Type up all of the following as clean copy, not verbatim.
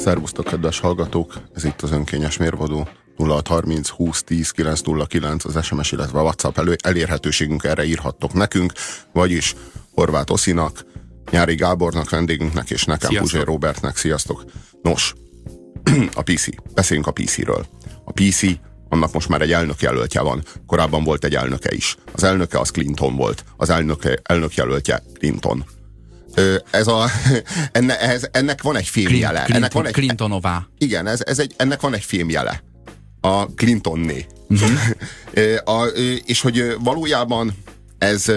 Szervusztok, kedves hallgatók! Ez itt az önkényes mérvadó. 0630 20 10 909 az SMS, illetve a WhatsApp elérhetőségünk, erre írhattok nekünk, vagyis Horváth Oszinak, Nyári Gábornak, vendégünknek, és nekem, Puzsér Robertnek. Sziasztok! Nos, a PC. Beszéljünk a PC-ről. A PC, annak most már egy elnökjelöltje van. Korábban volt egy elnöke is. Az elnöke az Clinton volt. Az elnökjelöltje Clinton. Ennek van egy fémjele. Clintonová. Igen, ennek van egy fémjele. A Clintonné. Uh-huh. És hogy valójában ez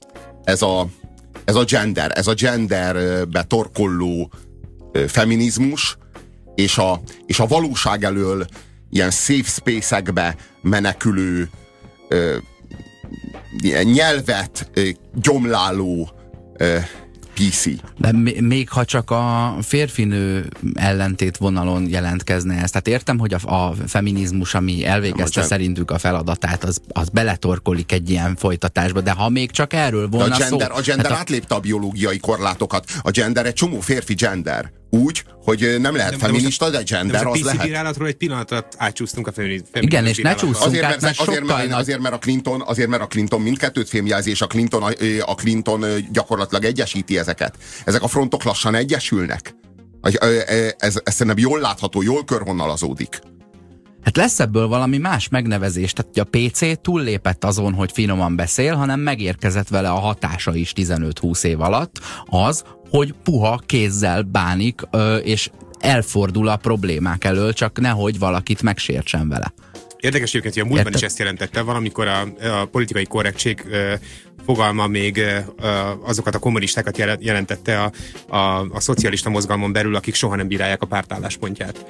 a genderbe torkolló feminizmus, és a valóság elől ilyen safe space-ekbe menekülő, nyelvet gyomláló PC. De még ha csak a férfinő ellentét vonalon jelentkezne ez. Tehát értem, hogy a feminizmus, ami elvégezte szerintük a feladatát, az beletorkolik egy ilyen folytatásba, de ha még csak erről volna szó... A gender átlépte a biológiai korlátokat. A gender egy csomó férfi gender. Úgy, hogy nem lehet feminista, de gender az lehet. A bírálatról egy pillanatot átcsúsztunk a feminizmus. Igen, és ne csúszunk át, azért, mert a Clinton mindkettőt fémjelzi, és a Clinton gyakorlatilag egyesíti ezeket. Ezek a frontok lassan egyesülnek. Ez szerintem jól látható, jól körvonalazódik. Hát lesz ebből valami más megnevezés, tehát a PC túllépett azon, hogy finoman beszél, hanem megérkezett vele a hatása is 15-20 év alatt, az, hogy puha kézzel bánik, és elfordul a problémák elől, csak nehogy valakit megsértsen vele. Érdekes egyébként, hogy a múltban is ezt jelentette, valamikor a politikai korrektség fogalma még azokat a kommunistákat jelentette a szocialista mozgalmon belül, akik soha nem bírálják a pártálláspontját.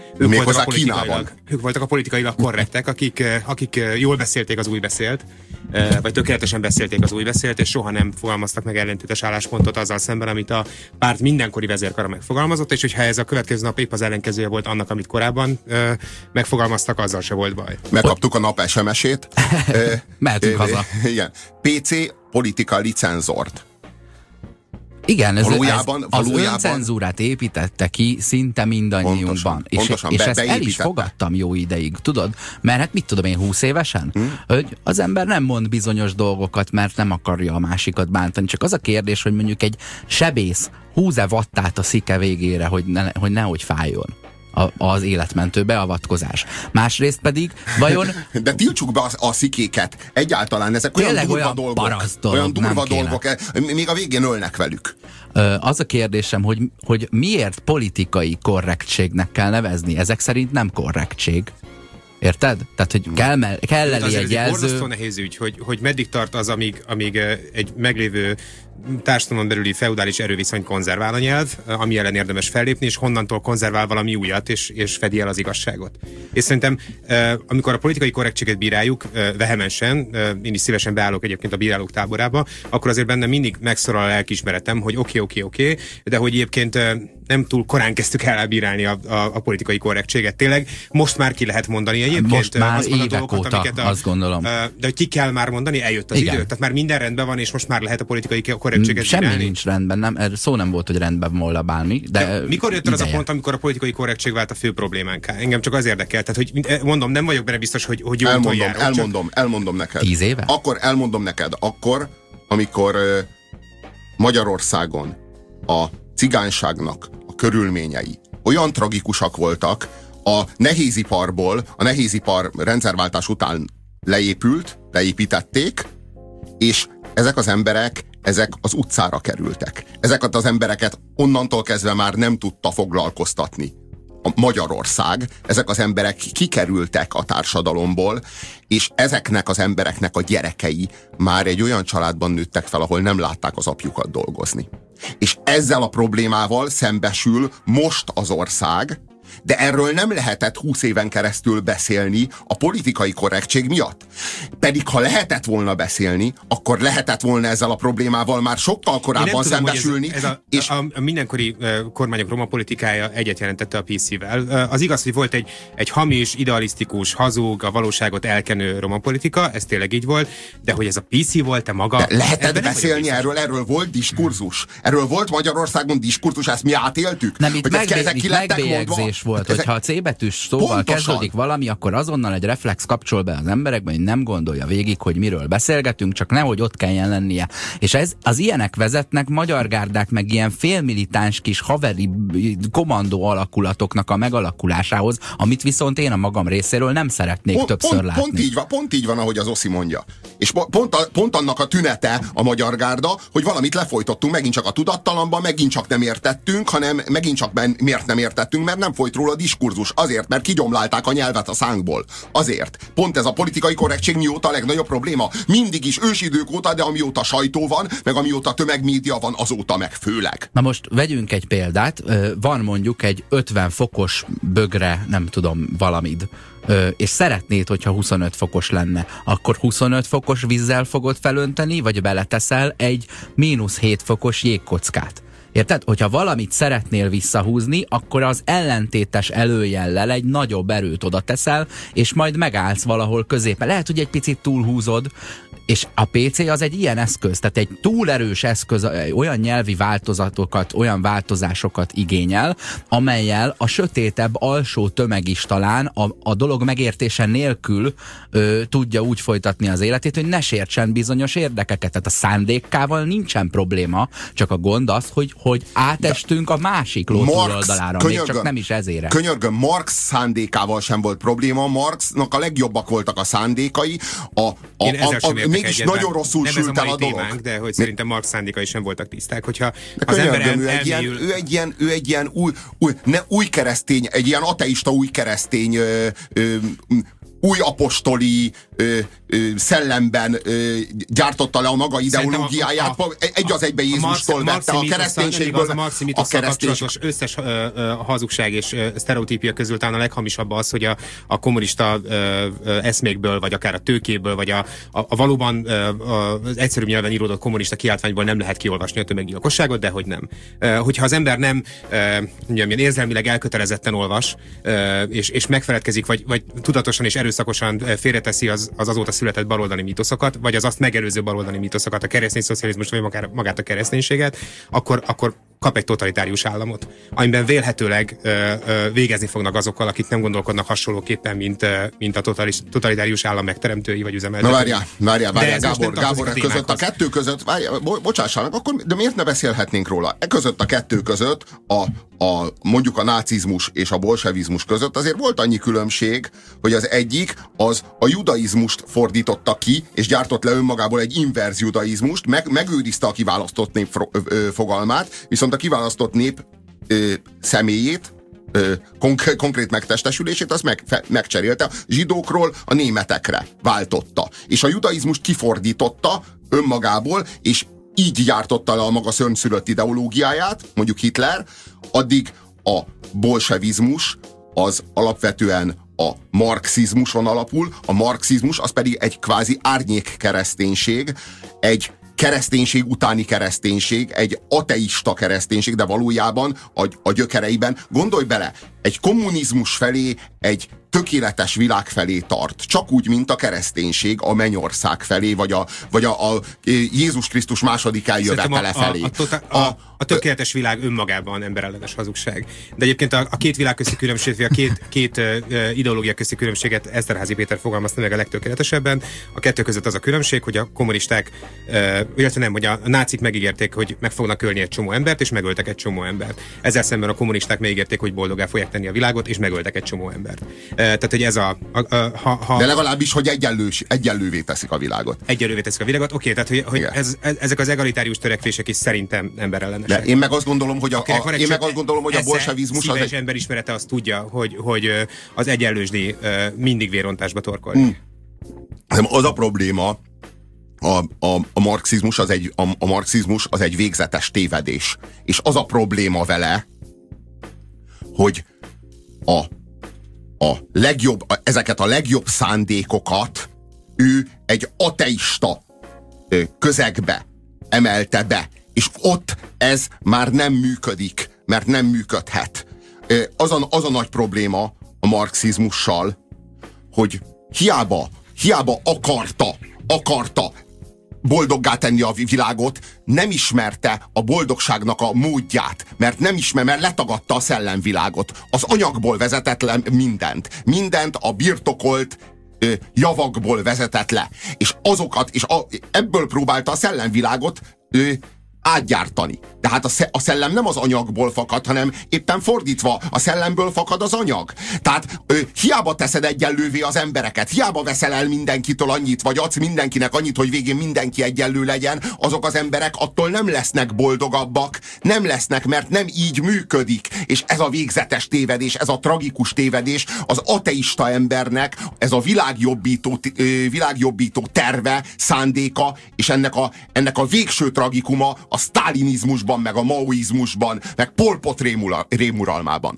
Ők voltak a politikailag korrektek, akik jól beszélték az új beszélt, vagy tökéletesen beszélték az új beszélt, és soha nem fogalmaztak meg ellentétes álláspontot azzal szemben, amit a párt mindenkori vezérkara megfogalmazott, és hogyha ez a következő nap épp az ellenkezője volt annak, amit korábban megfogalmaztak, azzal se volt baj. Megkaptuk a nap SMS-ét. Mehetünk haza. Igen. PC politika licenzort. Igen, az öncenzúrát építette ki szinte mindannyiunkban. És ezt el is fogadtam jó ideig, tudod? Mert hát mit tudom én, 20 évesen? Hogy az ember nem mond bizonyos dolgokat, mert nem akarja a másikat bántani. Csak az a kérdés, hogy mondjuk egy sebész húz-e vattát a szike végére, hogy nehogy fájjon az életmentő beavatkozás. Másrészt pedig, vajon... De tiltsuk be a szikéket. Egyáltalán ezek olyan durva dolgok. Olyan durva dolgok. Még a végén ölnek velük. Az a kérdésem, hogy miért politikai korrektségnek kell nevezni? Ezek szerint nem korrektség. Érted? Tehát, hogy kell elé egy jelző... Ez borzasztó nehéz ügy, hogy meddig tart az, amíg egy meglévő társadalomon belüli feudális erőviszony konzervál a nyelv, ami ellen érdemes fellépni, és honnantól konzervál valami újat, és fedi el az igazságot. És szerintem, amikor a politikai korrektséget bíráljuk vehemensen, én is szívesen beállok egyébként a bírálók táborába, akkor azért bennem mindig megszorul a lelkiismeretem, hogy oké, de hogy egyébként nem túl korán kezdtük el elbírálni a politikai korrektséget. Tényleg most már ki lehet mondani egyébként. Most már évek óta, azt gondolom. De hogy ki kell már mondani, eljött az idő. Tehát már minden rendben van, és most már lehet a politikai korrektséget semmi bírálni. Nincs rendben, szó nem volt, hogy rendben volna bálni. De mikor jött el az a pont, amikor a politikai korrektség vált a fő problémánká? Engem csak az érdekel. Tehát, hogy mondom, nem vagyok benne biztos, hogy jó úton járok. Elmondom neked. 10 éve? Akkor elmondom neked. Akkor, amikor Magyarországon a cigányságnak a körülményei olyan tragikusak voltak, a nehézipar rendszerváltás után leépítették, és ezek az emberek, ezek az utcára kerültek. Ezeket az embereket onnantól kezdve már nem tudta foglalkoztatni a Magyarország. Ezek az emberek kikerültek a társadalomból, és ezeknek az embereknek a gyerekei már egy olyan családban nőttek fel, ahol nem látták az apjukat dolgozni. És ezzel a problémával szembesül most az ország, de erről nem lehetett 20 éven keresztül beszélni a politikai korrektség miatt. Pedig ha lehetett volna beszélni, akkor lehetett volna ezzel a problémával már sokkal korábban szembesülni. A mindenkori kormányok roma politikája egyet jelentette a PC-vel. Az igaz, hogy volt egy hamis, idealisztikus, hazug, a valóságot elkenő roma politika, ez tényleg így volt, de hogy ez a PC volt-e maga... De lehetett beszélni erről volt diskurzus. Erről volt Magyarországon diskurzus, ezt mi átéltük. Nem, itt megbélyegzés volt, hogyha a C betűs szóval kezdődik valami, akkor azonnal egy reflex kapcsol be az emberekben, hogy nem gondolja végig, hogy miről beszélgetünk, csak nehogy ott kelljen lennie. És az ilyenek vezetnek magyar gárdák, meg ilyen félmilitáns kis haveri kommandó alakulatoknak a megalakulásához, amit viszont én a magam részéről nem szeretnék többször látni. Pont így van, ahogy az Oszi mondja. És pont annak a tünete a magyar gárda, hogy valamit lefolytottunk, megint csak a tudattalamban, megint csak nem értettünk, hanem megint csak miért nem értettünk, mert nem folyt róla a diskurzus. Azért, mert kigyomlálták a nyelvet a szánkból. Azért. Pont ez a politikai korrektség mióta a legnagyobb probléma. Mindig is ősidők óta, de amióta sajtó van, meg amióta tömegmédia van, azóta meg főleg. Na most vegyünk egy példát. Van mondjuk egy 50 fokos bögre, nem tudom, valamid. És szeretnéd, hogyha 25 fokos lenne, akkor 25 fokos vízzel fogod felönteni, vagy beleteszel egy -7 fokos jégkockát. Érted? Hogyha valamit szeretnél visszahúzni, akkor az ellentétes előjellel egy nagyobb erőt oda teszel, és majd megállsz valahol középen. Lehet, hogy egy picit túlhúzod, és a PC az egy ilyen eszköz, tehát egy túlerős eszköz olyan nyelvi változatokat, olyan változásokat igényel, amellyel a sötétebb alsó tömeg is talán a dolog megértése nélkül tudja úgy folytatni az életét, hogy ne sértsen bizonyos érdekeket. Tehát a szándékkával nincsen probléma, csak a gond az, hogy átestünk a másik ló túloldalára, még csak nem is ezére. Könyörgöm, Marx szándékával sem volt probléma, Marxnak a legjobbak voltak a szándékai, mégis nagyon rosszul sült el a dolog. Témánk, de hogy szerintem Marx szándékai sem voltak tiszták, hogyha az ember ő egy ilyen új keresztény, egy ilyen ateista új keresztény, új apostoli szellemben gyártotta le a maga ideológiáját, egy az egybe Jézustól vette a kereszténységből. A marximitosszal kapcsolatos összes hazugság és sztereotípia közül talán a leghamisabb az, hogy a kommunista eszmékből, vagy akár a tőkéből, vagy a valóban az egyszerűbb nyelven íródott kommunista kiáltványból nem lehet kiolvasni a tömeggyilkosságot, de hogy nem. Hogyha az ember nem érzelmileg elkötelezetten olvas, és megfeledkezik, vagy tudatosan és erőszakosan félreteszi az azóta született baloldali mítoszokat, vagy az azt megelőző baloldali mítoszokat, a keresztény szocializmust, vagy magát a kereszténységet, akkor kap egy totalitárius államot, amiben vélhetőleg végezni fognak azokkal, akik nem gondolkodnak hasonlóképpen, mint a totalitárius állam megteremtői vagy üzemeltetői. Na várjál, Gábor, között a kettő között, bocsássanak, akkor, de miért ne beszélhetnénk róla? Között a kettő között, mondjuk a nácizmus és a bolsevizmus között azért volt annyi különbség, hogy az egyik az a judaizmust fordította ki, és gyártott le önmagából egy inverz judaizmust, megőrizte a kiválasztott nép fogalmát, viszont a kiválasztott nép személyét, konkrét megtestesülését, azt megcserélte. A zsidókról a németekre váltotta. És a judaizmust kifordította önmagából, és így gyártotta le a maga szörnyszülött ideológiáját, mondjuk Hitler, addig a bolsevizmus az alapvetően a marxizmuson alapul, a marxizmus az pedig egy kvázi árnyék kereszténység, egy kereszténység utáni kereszténység, egy ateista kereszténység, de valójában a gyökereiben, gondolj bele, egy kommunizmus felé, egy tökéletes világ felé tart. Csak úgy, mint a kereszténység a mennyország felé, vagy a Jézus Krisztus második eljövetele felé. A tökéletes világ önmagában emberellenes hazugság. De egyébként a két világ közti különbség, a két ideológia közti különbséget Eszterházy Péter fogalmazta meg a legtökéletesebben. A kettő között az a különbség, hogy a kommunisták, illetve nem, hogy a nácik megígérték, hogy meg fognak ölni egy csomó embert, és megöltek egy csomó embert. Ezzel szemben a kommunisták megígérték, hogy boldogá fogják tenni a világot, és megöltek egy csomó embert. Tehát, hogy ez de legalábbis, hogy egyenlővé teszik a világot. Egyenlővé teszik a világot, oké, tehát, hogy ezek az egalitárius törekvések is szerintem emberellenesek. De én meg azt gondolom, hogy a bolsevizmus szíves emberismerete azt tudja, hogy az egyenlősdi mindig vérontásba torkolni. Az a probléma, a marxizmus az egy végzetes tévedés. És az a probléma vele, hogy ezeket a legjobb szándékokat ő egy ateista közegbe emelte be. És ott ez már nem működik, mert nem működhet. Az a nagy probléma a marxizmussal, hogy hiába akarta boldoggá tenni a világot, nem ismerte a boldogságnak a módját, mert mert letagadta a szellemvilágot. Az anyagból vezetett le mindent a birtokolt javakból vezetett le. És ebből próbálta a szellemvilágot átgyártani. De hát a szellem nem az anyagból fakad, hanem éppen fordítva, a szellemből fakad az anyag. Tehát hiába teszed egyenlővé az embereket, hiába veszel el mindenkitől annyit, vagy adsz mindenkinek annyit, hogy végén mindenki egyenlő legyen, azok az emberek attól nem lesznek boldogabbak, nem lesznek, mert nem így működik. És ez a végzetes tévedés, ez a tragikus tévedés az ateista embernek, ez a világjobbító terve, szándéka, és ennek a végső tragikuma a sztálinizmusban, meg a maoizmusban, meg Pol Pot rémuralmában.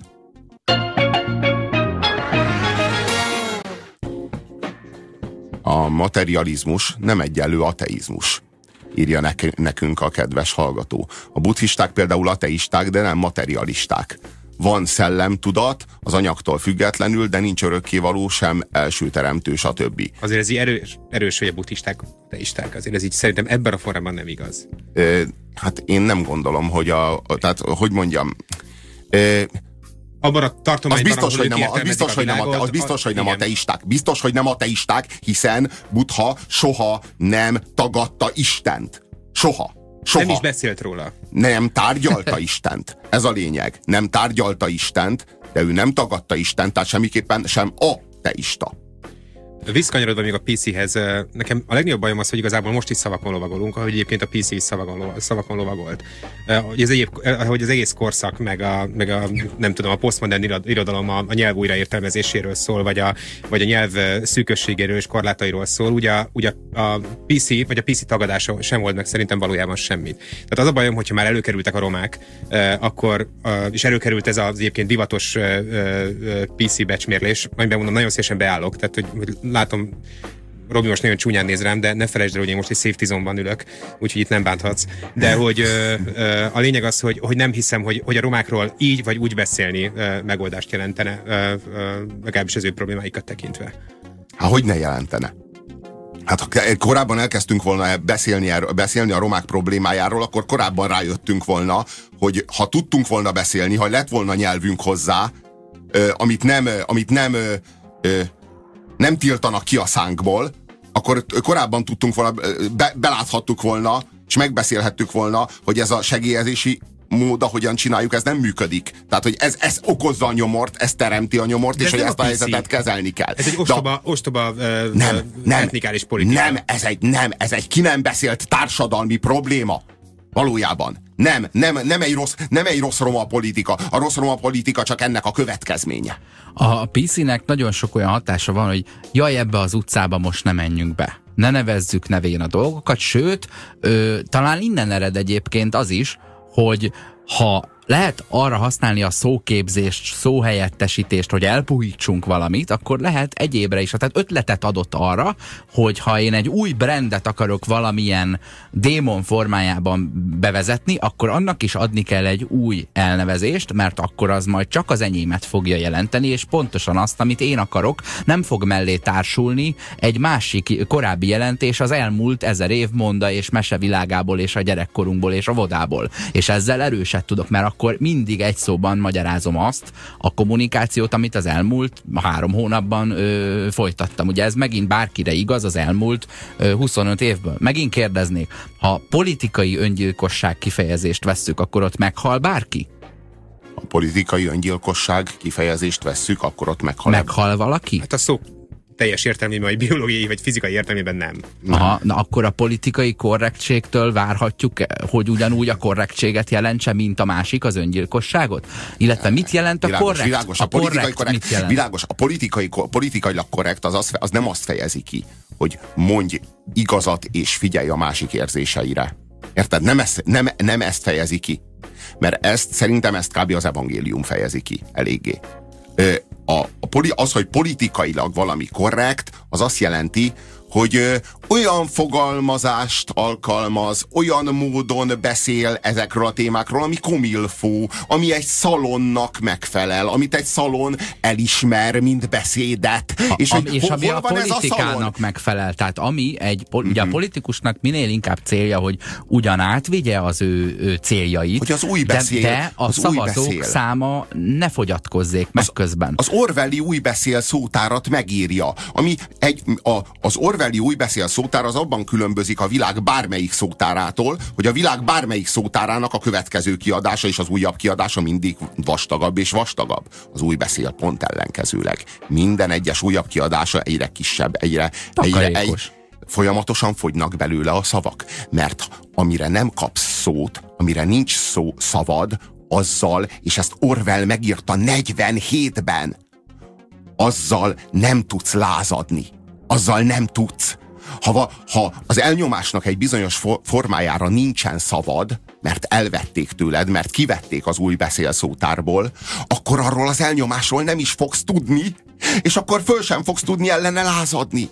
A materializmus nem egyenlő ateizmus, írja nekünk a kedves hallgató. A buddhisták például ateisták, de nem materialisták. Van szellemtudat az anyagtól függetlenül, de nincs örökkévaló, sem első teremtő, stb. Azért ez így erős, hogy a buddhisták ateisták. Azért ez így szerintem ebben a formában nem igaz. Hát én nem gondolom, hogy tehát, hogy mondjam... Abban a tartományban, az biztos, hogy nem ateisták. Biztos, hogy nem ateisták, hiszen Buddha soha nem tagadta Istent. Soha. Nem is beszélt róla. Nem tárgyalta Istent. Ez a lényeg. Nem tárgyalta Istent, de ő nem tagadta Istent, tehát semmiképpen sem ateista. Visszakanyarodva még a PC-hez, nekem a legnagyobb bajom az, hogy igazából most is szavakon lovagolunk, ahogy egyébként a PC is szavakon lovagolt. Hogy az egész korszak, meg a nem tudom, a posztmodern irodalom a nyelv újraértelmezéséről szól, vagy a nyelv szűkösségéről és korlátairól szól, ugye a PC, vagy a PC tagadása sem volt meg szerintem valójában semmit. Tehát az a bajom, hogyha már előkerültek a romák, akkor, és előkerült ez az egyébként divatos PC becsmérlés, amiben mondom, nagyon szívesen beállok, tehát hogy látom, Robi most nagyon csúnyán néz rám, de ne felejtsd el, hogy én most egy safety zone-ban ülök, úgyhogy itt nem bánthatsz. De hogy a lényeg az, hogy nem hiszem, hogy a romákról így vagy úgy beszélni megoldást jelentene, legalábbis az ő problémáikat tekintve. Hát hogy ne jelentene? Hát ha korábban elkezdtünk volna beszélni a romák problémájáról, akkor korábban rájöttünk volna, hogy ha tudtunk volna beszélni, ha lett volna nyelvünk hozzá, amit nem tiltanak ki a szánkból, akkor korábban tudtunk volna, beláthattuk volna, és megbeszélhettük volna, hogy ez a segélyezési mód, ahogyan csináljuk, ez nem működik. Tehát, hogy ez okozza a nyomort, ez teremti a nyomort, és hogy ezt a helyzetet kezelni kell. Ez egy ostoba etnikális politika. Ez egy ki nem beszélt társadalmi probléma. Valójában. Nem egy rossz roma politika. A rossz roma politika csak ennek a következménye. A PC-nek nagyon sok olyan hatása van, hogy jaj, ebbe az utcába most ne menjünk be. Ne nevezzük nevén a dolgokat, sőt, talán innen ered egyébként az is, hogy ha lehet arra használni a szóképzést, szóhelyettesítést, hogy elpuhítsunk valamit, akkor lehet egyébre is. Tehát ötletet adott arra, hogy ha én egy új brandet akarok valamilyen démon formájában bevezetni, akkor annak is adni kell egy új elnevezést, mert akkor az majd csak az enyémet fogja jelenteni, és pontosan azt, amit én akarok, nem fog mellé társulni egy másik korábbi jelentés az elmúlt 1000 év monda és mesevilágából, és a gyerekkorunkból, és a vodából. És ezzel erőset tudok, mert akkor mindig egy szóban magyarázom azt, a kommunikációt, amit az elmúlt 3 hónapban folytattam. Ugye ez megint bárkire igaz az elmúlt 25 évből. Megint kérdeznék, ha politikai öngyilkosság kifejezést vesszük, akkor ott meghal bárki? A politikai öngyilkosság kifejezést vesszük, akkor ott meghal valaki? Hát a szó teljes értelmében, vagy biológiai, vagy fizikai értelmében nem. Aha, na akkor a politikai korrektségtől várhatjuk, hogy ugyanúgy a korrektséget jelentse, mint a másik, az öngyilkosságot? Illetve mit jelent a korrekt? Világos, a politikailag korrekt az nem azt fejezi ki, hogy mondj igazat és figyelj a másik érzéseire. Érted? Nem ezt fejezi ki. Mert szerintem ezt kb. Az evangélium fejezi ki eléggé. Az, hogy politikailag valami korrekt, az azt jelenti, olyan fogalmazást alkalmaz, olyan módon beszél ezekről a témákról, ami komilfó, ami egy szalonnak megfelel, amit egy szalon elismer, mint beszédet. És ami a politikának megfelel. Tehát ami ugye a politikusnak minél inkább célja, hogy ugyan átvigye az ő céljait, hogy az új beszél, de a szavazók száma ne fogyatkozzék meg közben. Az Orwelli új beszél szótárat megírja. Az Orwelli új beszél szótár az abban különbözik a világ bármelyik szótárától, hogy a világ bármelyik szótárának a következő kiadása és az újabb kiadása mindig vastagabb és vastagabb. Az új beszél pont ellenkezőleg. Minden egyes újabb kiadása egyre kisebb, egyre folyamatosan fogynak belőle a szavak. Mert amire nem kapsz szót, amire nincs szavad, azzal, és ezt Orwell megírta 47-ben, azzal nem tudsz lázadni. Azzal nem tudsz. Ha az elnyomásnak egy bizonyos formájára nincsen szavad, mert elvették tőled, mert kivették az új beszélszótárból, akkor arról az elnyomásról nem is fogsz tudni, és akkor föl sem fogsz tudni ellene lázadni.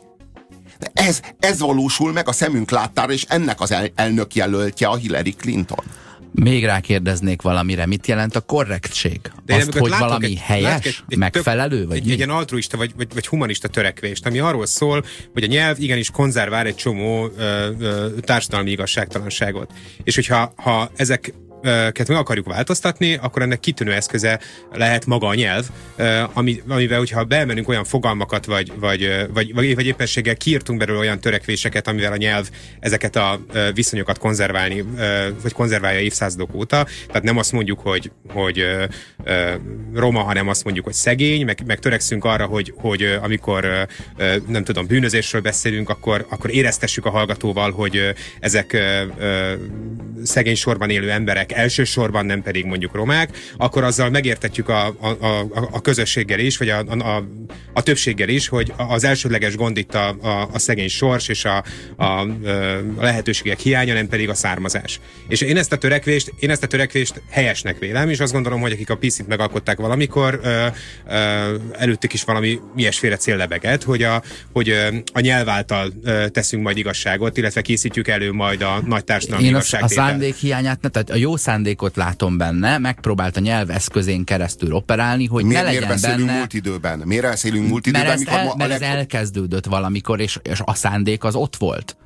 Ez valósul meg a szemünk láttára, és ennek az elnök jelöltje a Hillary Clinton. Még rákérdeznék valamire, mit jelent a korrektség? Azt, hogy valami helyes, megfelelő? Egy ilyen altruista vagy humanista törekvést, ami arról szól, hogy a nyelv igenis konzervál egy csomó társadalmi igazságtalanságot. És hogyha ezeket meg akarjuk változtatni, akkor ennek kitűnő eszköze lehet maga a nyelv, amivel, hogyha beemelünk olyan fogalmakat, vagy éppenséggel kiírtunk belőle olyan törekvéseket, amivel a nyelv ezeket a viszonyokat konzerválni, vagy konzerválja évszázadok óta. Tehát nem azt mondjuk, hogy roma, hanem azt mondjuk, hogy szegény, meg törekszünk arra, hogy amikor nem tudom, bűnözésről beszélünk, akkor éreztessük a hallgatóval, hogy ezek szegény sorban élő emberek, elsősorban nem pedig mondjuk romák, akkor azzal megértetjük a közösséggel is, vagy a többséggel is, hogy az elsődleges gond itt a szegény sors és a lehetőségek hiánya, nem pedig a származás. És én ezt a törekvést helyesnek vélem, és azt gondolom, hogy akik a PC-t megalkották valamikor, előttük is valami ilyesféle cél lebegett, hogy a nyelv által teszünk majd igazságot, illetve készítjük elő majd a nagy társadalmi igazságtételt. A szándék hiányát, tehát a jó szándékot látom benne, megpróbált a nyelv eszközén keresztül operálni, hogy ne legyen benne... Múlt időben? Miért beszélünk múlt időben? Mert ez elkezdődött valamikor, és a szándék az ott volt.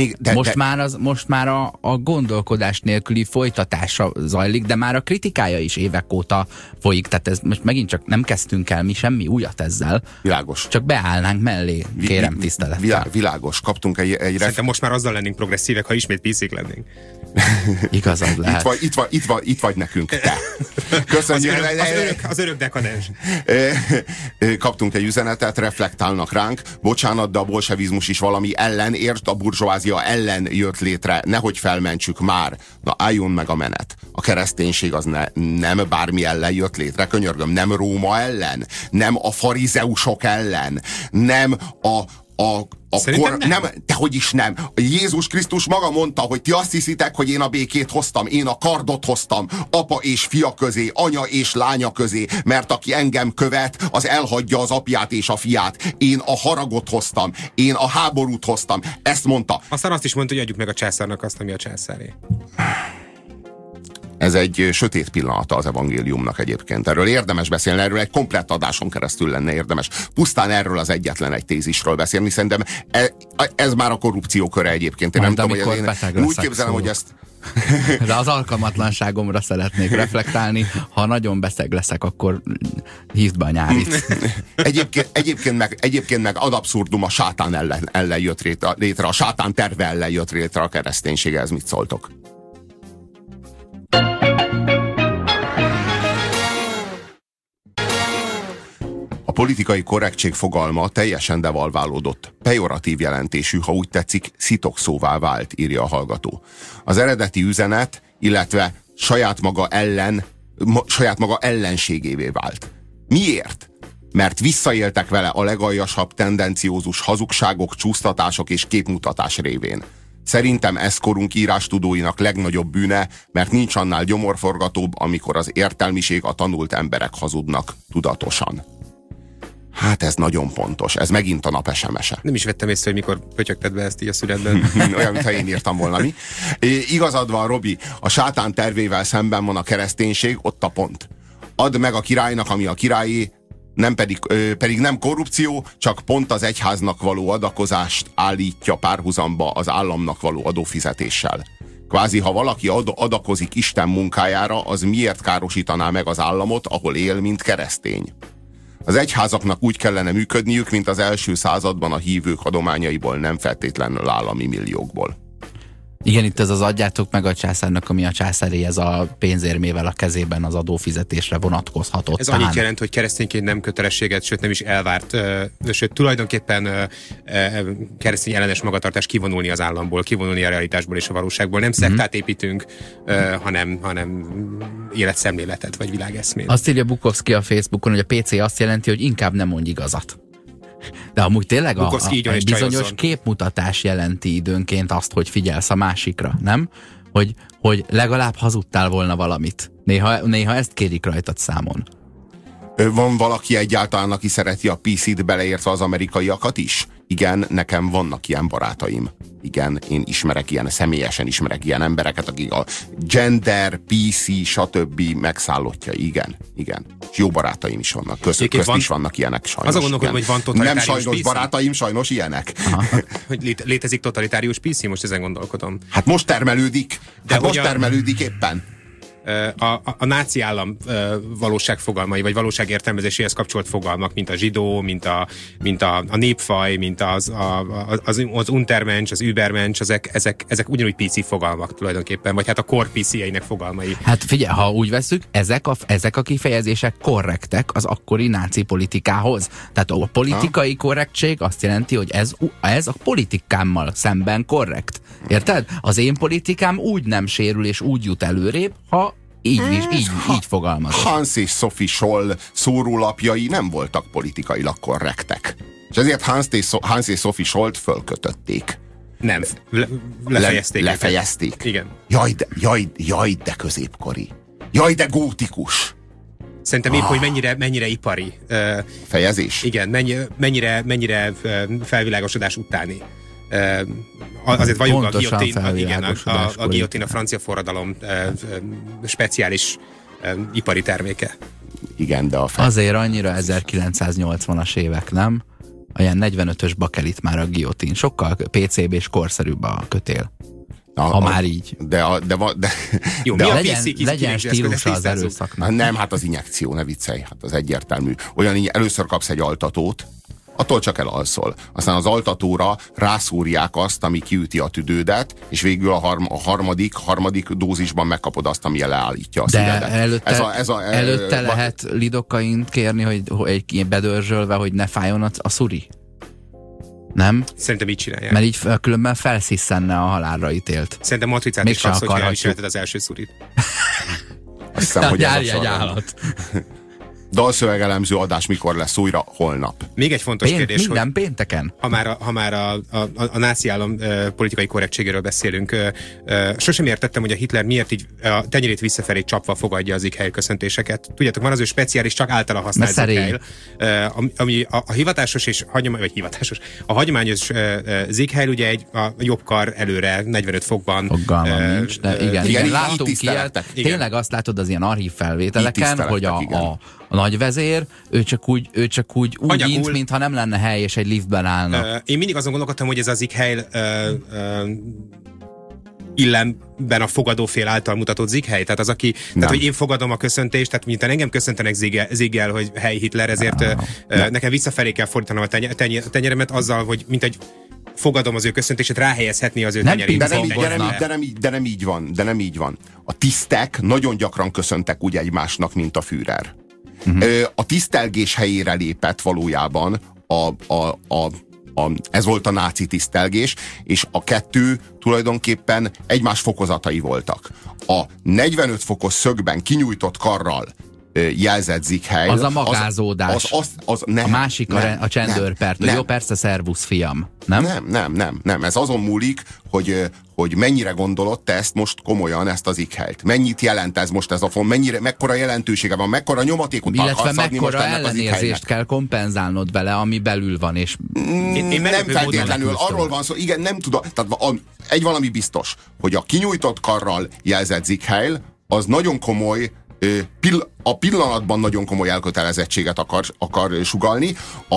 Most már a gondolkodás nélküli folytatása zajlik, de már a kritikája is évek óta folyik, tehát ez most megint csak nem kezdtünk el mi semmi újat ezzel. Világos. Csak beállnánk mellé, kérem tisztelettel. Világos. Kaptunk egy Szerintem most már azzal lennénk progresszívek, ha ismét PC-k lennénk. Igazad lehet. Itt vagy nekünk, te. Köszönjük. Az örök dekadens. Kaptunk egy üzenetet, reflektálnak ránk. Bocsánat, de a bolsevizmus is valami ellen ért, a burzsóázia ellen jött létre. Nehogy felmentsük már. Na, álljon meg a menet. A kereszténység az nem bármi ellen jött létre. Könyörgöm, nem Róma ellen, nem a farizeusok ellen, nem nem, dehogy is nem. Jézus Krisztus maga mondta, hogy ti azt hiszitek, hogy én a békét hoztam, én a kardot hoztam, apa és fia közé, anya és lánya közé, mert aki engem követ, az elhagyja az apját és a fiát. Én a haragot hoztam, én a háborút hoztam. Ezt mondta. Aztán azt is mondta, hogy adjuk meg a császárnak azt, ami a császáré. Ez egy sötét pillanata az evangéliumnak egyébként. Erről érdemes beszélni, erről egy komplett adáson keresztül lenne érdemes. Pusztán erről az egyetlen egy tézisről beszélni. Szerintem ez már a korrupció köre egyébként. Én majd nem tudom, hogy én úgy képzelem, hogy ezt... De az alkalmatlanságomra szeretnék reflektálni. Ha nagyon beszeg leszek, akkor hívd be a nyárit. Egyébként meg ad abszurdum a sátán ellen jött létre, a sátán terve ellen jött létre a kereszténység. Ez mit szóltok? A politikai korrektség fogalma teljesen devalválódott. Pejoratív jelentésű, ha úgy tetszik, szitokszóvá vált, írja a hallgató. Az eredeti üzenet, illetve saját maga ellenségévé vált. Miért? Mert visszaéltek vele a legaljasabb tendenciózus hazugságok, csúsztatások és képmutatás révén. Szerintem ez korunk írástudóinak legnagyobb bűne, mert nincs annál gyomorforgatóbb, amikor az értelmiség, a tanult emberek hazudnak tudatosan. Hát ez nagyon pontos. Ez megint a nap SMS-e. Nem is vettem észre, hogy mikor pötyögted be ezt így a szünetben. Olyan, mintha én írtam volna, mi? Igazad van, Robi, a sátán tervével szemben van a kereszténység, ott a pont. Add meg a királynak, ami a királyé, nem pedig nem korrupció, csak pont az egyháznak való adakozást állítja párhuzamba az államnak való adófizetéssel. Kvázi, ha valaki adakozik Isten munkájára, az miért károsítaná meg az államot, ahol él, mint keresztény? Az egyházaknak úgy kellene működniük, mint az első században a hívők adományaiból, nem feltétlenül állami milliókból. Igen, itt ez az adjátok meg a császárnak, ami a császári, ez a pénzérmével a kezében az adófizetésre vonatkozhatott. Ez annyit jelent, hogy keresztényként nem kötelességet, sőt nem is elvárt, sőt tulajdonképpen keresztény ellenes magatartás kivonulni az államból, kivonulni a realitásból és a valóságból. Nem szektát építünk, hanem életszemléletet vagy világeszmét. Azt írja Bukowski a Facebookon, hogy a PC azt jelenti, hogy inkább nem mondj igazat. De amúgy tényleg a bizonyos képmutatás jelenti időnként azt, hogy figyelsz a másikra, nem? Hogy legalább hazudtál volna valamit. Néha ezt kérik rajtad számon. Van valaki egyáltalán, aki szereti a PC-t, beleértve az amerikaiakat is? Igen, nekem vannak ilyen barátaim. Igen, én személyesen ismerek ilyen embereket, akik a gender, PC, stb. Megszállottja. Igen. És jó barátaim is vannak. Közt is vannak ilyenek sajnos. Az a gondolkodom, hogy van totalitárius nem sajnos PC? Barátaim, sajnos ilyenek. Hogy létezik totalitárius PC? Most ezen gondolkodom. Hát most termelődik. Termelődik éppen. A náci állam valóságfogalmai, vagy valóságértelmezéséhez kapcsolt fogalmak, mint a zsidó, mint a népfaj, mint az Untermensch, az Übermensch, ezek ugyanúgy PC fogalmak tulajdonképpen, vagy hát a core PC-einek fogalmai. Hát figyelj, ha úgy veszük, ezek a kifejezések korrektek az akkori náci politikához. Tehát a politikai korrektség azt jelenti, hogy ez a politikámmal szemben korrekt. Érted? Az én politikám úgy nem sérül és úgy jut előrébb, ha így fogalmazok. Hans és Sophie Scholl szórólapjai nem voltak politikailag korrektek. És ezért Hans és Sophie Schollt fölkötötték. Nem, lefejezték. Igen. Jaj, de középkori. Jaj, de gótikus. Szerintem épp, hogy mennyire ipari. Fejezés? Igen, mennyire felvilágosodás utáni. Azért valljuk a guillotine a francia forradalom speciális ipari terméke. Igen, de azért annyira 1980-as évek, nem? Olyan 45-ös bakelit már a guillotine. Sokkal PCB-s korszerűbb a kötél. Már így. Jó, de legyen stílusa az erőszaknak. Nem, hát az injekció, ne viccelj, hát az egyértelmű. Olyan, először kapsz egy altatót, attól csak elalszol. Aztán az altatóra rászúrják azt, ami kiüti a tüdődet, és végül a harmadik dózisban megkapod azt, ami leállítja a szívedet. Előtte lehet lidokaint kérni, hogy egy bedörzsölve, hogy ne fájjon a szuri? Nem? Szerintem így csinálják. Mert így különben felszissenne a halálra ítélt. Szerintem matricát is kapsz, hogy elviselted az első szurit. Azt hiszem, hogy ez egy állat. Dalszövegelemző adás mikor lesz újra? Holnap. Még egy fontos kérdés, minden hogy pénteken? Ha már a náci állam politikai korrektségéről beszélünk, sosem értettem, hogy a Hitler miért így a tenyerét visszafelé csapva fogadja az Sieg Heil köszöntéseket. Tudjátok, van az ő speciális, csak általa használt Sieg Heil, ami a hivatásos és a hagyományos Sieg Heil ugye a jobb kar előre 45 fokban. Fogalmam nincs, de igen, látunk ilyet. Tényleg azt látod az ilyen archív felvételeken, hogy a nagyvezér, ő csak úgy int, mintha nem lenne hely, és egy liftben állna. Én mindig azon gondolkodtam, hogy ez az Sieg Heil illemben a fogadófél által mutatott Sieg Heil. Tehát az, aki, tehát, hogy én fogadom a köszöntést, tehát miután engem köszöntenek Siegel, hogy hely Hitler, ezért nekem visszafelé kell fordítanom a tenyeremet azzal, hogy mint egy fogadom az ő köszöntését, ráhelyezhetni az ő tenyerét. De nem így van. A tisztek nagyon gyakran köszöntek úgy egymásnak, mint a Führer. A tisztelgés helyére lépett valójában ez volt a náci tisztelgés, és a kettő tulajdonképpen egymás fokozatai voltak. A 45 fokos szögben kinyújtott karral jelzett Zickheil. Az a magázódás. Nem, a másik a csendőrpertől. Jó, persze, szervusz, fiam. Nem? Nem. Ez azon múlik, hogy mennyire gondolod te ezt most komolyan, ezt az Zickheilt. Mennyit jelent ez most ez a font, mekkora jelentősége van, mekkora nyomatékot akarsz adni most ennek az ellenérzést kell kompenzálnod vele, ami belül van, és én nem feltétlenül, arról van szó, igen, nem tudom, tehát egy valami biztos, hogy a kinyújtott karral jelzett Zickheil, az nagyon komoly, a pillanatban nagyon komoly elkötelezettséget akar sugallni,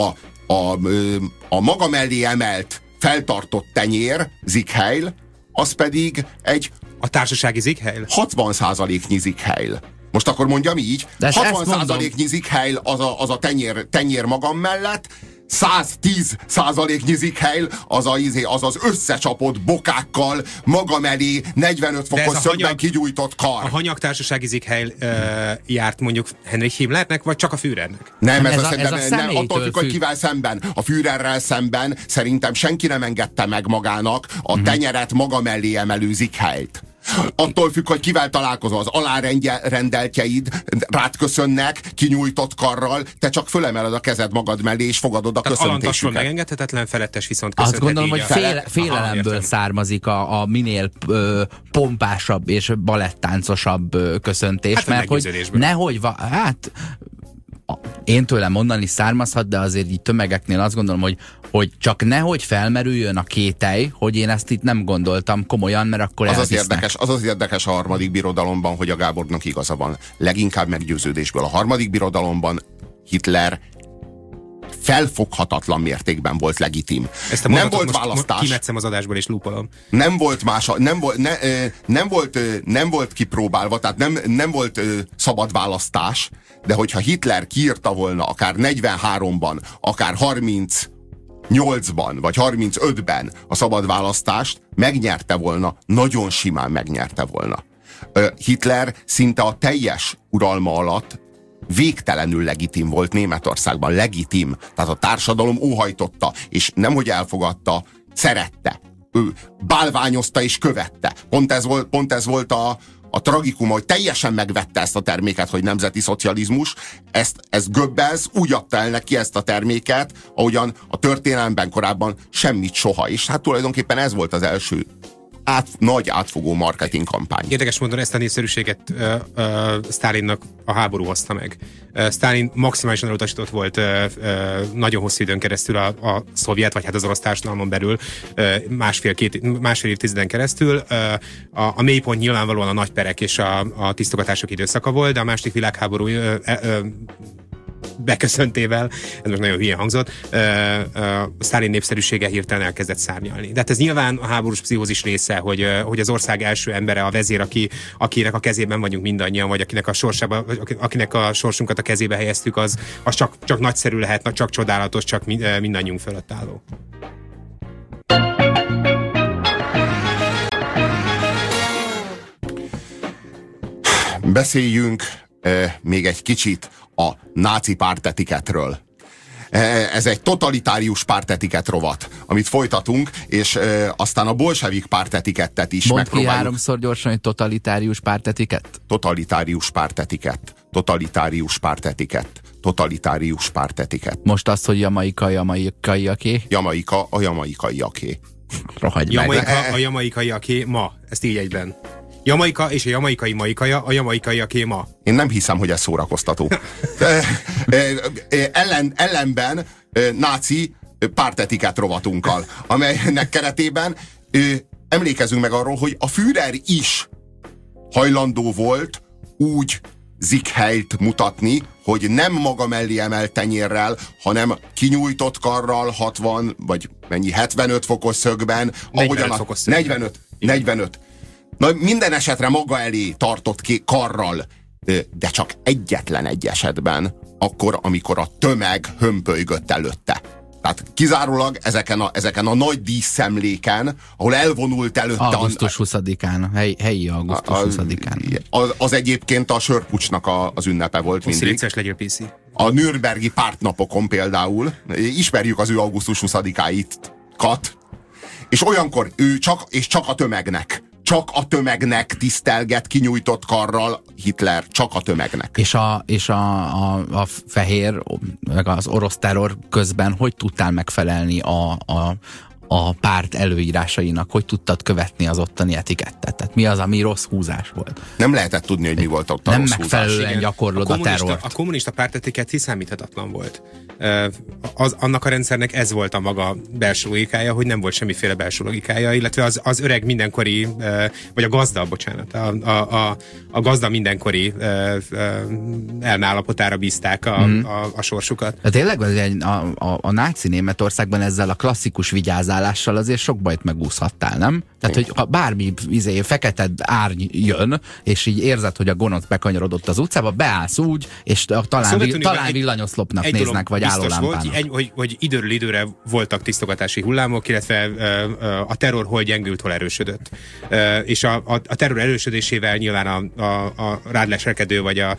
a maga mellé emelt, feltartott tenyér, Zickheil, az pedig a társasági Zickheil? 60%-nyi Zickheil. Most akkor mondjam így, 60%-nyi Zickheil az a tenyér magam mellett, 110%-nyi Zickheil az összecsapott bokákkal magam elé 45 fokos szögben kigyújtott kar. A hanyagtársasági Zickheil járt mondjuk Heinrich Himmlernek, vagy csak a Führernek? Nem, ez attól függ, hogy kivel szemben. A Führerrel szemben szerintem senki nem engedte meg magának a tenyeret maga mellé emelő Zickheilt. Attól függ, hogy kivel találkozol, az alárendeltjeid rád köszönnek, kinyújtott karral, te csak fölemeled a kezed magad mellé, és fogadod a köszöntésüket. Megengedhetetlen, felettes viszont köszönhet. Azt gondolom, hogy félelemből származik a minél pompásabb és balettáncosabb köszöntés, hát mert hogy nehogy én tőlem mondani származhat, de azért így tömegeknél azt gondolom, hogy csak nehogy felmerüljön a kételj, hogy én ezt itt nem gondoltam komolyan, mert akkor az az érdekes a harmadik birodalomban, hogy a Gábornak igaza van. Leginkább meggyőződésből. A harmadik birodalomban Hitler felfoghatatlan mértékben volt legitim. Nem volt választás. Kimetszem az adásból és lúpolom. Nem volt más, nem volt kipróbálva, tehát nem volt szabad választás, de hogyha Hitler kiírta volna akár 43-ban, akár 38-ban, vagy 35-ben a szabad választást, megnyerte volna, nagyon simán megnyerte volna. Hitler szinte a teljes uralma alatt végtelenül legitim volt Németországban, legitim. Tehát a társadalom óhajtotta, és nemhogy elfogadta, szerette. Ő bálványozta és követte. Pont ez volt a tragikum, hogy teljesen megvette ezt a terméket, hogy nemzeti szocializmus. Ezt Goebbels úgy adta el neki ezt a terméket, ahogyan a történelemben korábban semmit soha. És hát tulajdonképpen ez volt az első nagy átfogó marketing kampány. Érdekes módon ezt a népszerűséget Sztálinnak a háború hozta meg. Sztálin maximálisan elutasított volt nagyon hosszú időn keresztül a szovjet, vagy hát az orosz társadalmon belül másfél évtizeden keresztül. A mélypont nyilvánvalóan a nagy perek és a tisztogatások időszaka volt, de a második világháború beköszöntével, ez most nagyon hülye hangzott, Sztálin népszerűsége hirtelen elkezdett szárnyalni. De hát ez nyilván a háborús pszichózis része, hogy az ország első embere, a vezér, akinek a kezében vagyunk mindannyian, vagy akinek a sorsunkat a kezébe helyeztük, az csak nagyszerű lehet, csak csodálatos, csak mindannyiunk fölött álló. Beszéljünk még egy kicsit a náci pártetiketről. Ez egy totalitárius pártetiket rovat, amit folytatunk, és aztán a bolsevik pártetikettet is megpróbáljuk. Mondd ki háromszor gyorsan, hogy totalitárius pártetiket? Totalitárius pártetiket. Totalitárius pártetiket. Totalitárius pártetiket. Most azt, hogy jamaikaiaké? Jamaika a jamaikaiaké. Rohagy meg. A jamaikaiaké ma. Ezt így egyben. Jamaika és a jamaikai maikaja, a jamaikaiaké ma. Én nem hiszem, hogy ez szórakoztató. Ellenben náci pártetikát rovatunkkal, amelynek keretében emlékezünk meg arról, hogy a Führer is hajlandó volt úgy Zickheilt mutatni, hogy nem maga mellé emelt tenyérrel, hanem kinyújtott karral 60, vagy mennyi, 75 fokos szögben, 45. Na, minden esetre maga elé tartott karral, de csak egyetlen egy esetben, akkor, amikor a tömeg hömpölygött előtte. Tehát kizárólag ezeken a nagy díszszemléken, ahol elvonult előtte... Augusztus 20-án, helyi augusztus 20-án. Az egyébként a sörpucsnak az ünnepe volt mindig. Létszeres legyél PC. A nürnbergi pártnapokon például, ismerjük az ő augusztus 20-áit, és olyankor ő csak a tömegnek Csak a tömegnek tisztelget kinyújtott karral Hitler, csak a tömegnek. És a fehér, meg az orosz terror közben hogy tudtál megfelelni a párt előírásainak, hogy tudtad követni az ottani etikettet? Tehát mi az, ami rossz húzás volt? Nem lehetett tudni, hogy mi volt ott a nem rossz húzás. Nem megfelelően gyakorlod a terrort. A kommunista pártetikett kiszámíthatatlan volt. Annak a rendszernek ez volt a maga belső logikája, hogy nem volt semmiféle belső logikája, illetve az öreg mindenkori, vagy a gazda, bocsánat, a gazda mindenkori elmeállapotára bízták a sorsukat. De tényleg a náci Németországban ezzel a klasszikus vigyázálással azért sok bajt megúszhattál, nem? Tehát, hogy ha bármi fekete árny jön, és így érzed, hogy a gonosz bekanyarodott az utcába, beállsz úgy, és talán villanyoszlopnak néznek, vagy állólámpának. Hogy időről időre voltak tisztogatási hullámok, illetve a terror hol gyengült, hol erősödött. És a terror erősödésével nyilván a rád leselkedő, vagy a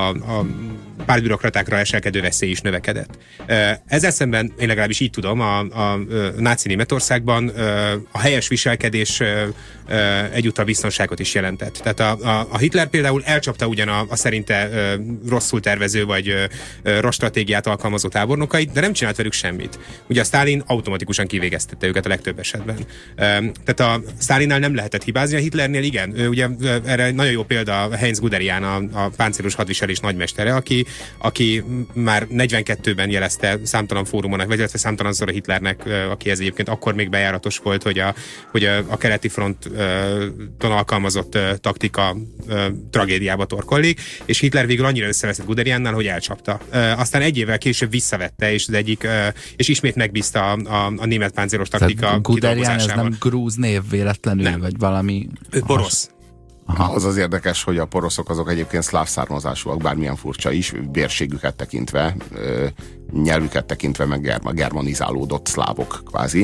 pártbürokratákra leselkedő veszély is növekedett. Ezzel szemben, én legalábbis így tudom, a náci Németországban a helyes viselkedés egyúttal biztonságot is jelentett. Tehát a Hitler például elcsapta ugyan a szerinte rosszul tervező vagy rossz stratégiát alkalmazó tábornokait, de nem csinált velük semmit. Ugye a Sztálin automatikusan kivégeztette őket a legtöbb esetben. Tehát a Sztálinnál nem lehetett hibázni, a Hitlernél igen. Ugye erre nagyon jó példa Heinz Guderian, a páncélos hadviselés nagymestere, aki már 42-ben jelezte számtalan fórumon, vagy illetve számtalanszor a Hitlernek, aki ez egyébként akkor még bejáratos volt, hogy a keleti fronton alkalmazott taktika tragédiába torkollik, és Hitler végül annyira összeveszett Guderiannal, hogy elcsapta. Aztán egy évvel később visszavette, és és ismét megbízta a német páncélos taktika Guderian ez nem grúz név véletlenül, nem. Vagy valami... Ő porosz. Aha. Az érdekes, hogy a poroszok azok egyébként szláv származásúak, bármilyen furcsa is, bérségüket tekintve, nyelvüket tekintve, meg germanizálódott szlávok kvázi.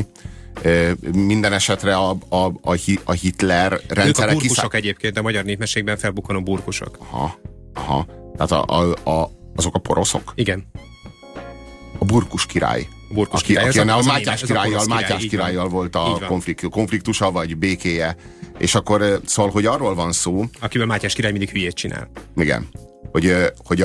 Minden esetre a Hitler rendszere... Ők a burkusok egyébként, a magyar népességben felbukkanó burkusok. Aha. Tehát azok a poroszok? Igen. A burkus király. Aki a Mátyás királlyal volt a konfliktusa, vagy békéje. És akkor szóval, hogy arról van szó... Akiben Mátyás király mindig hülyét csinál. Igen. Hogy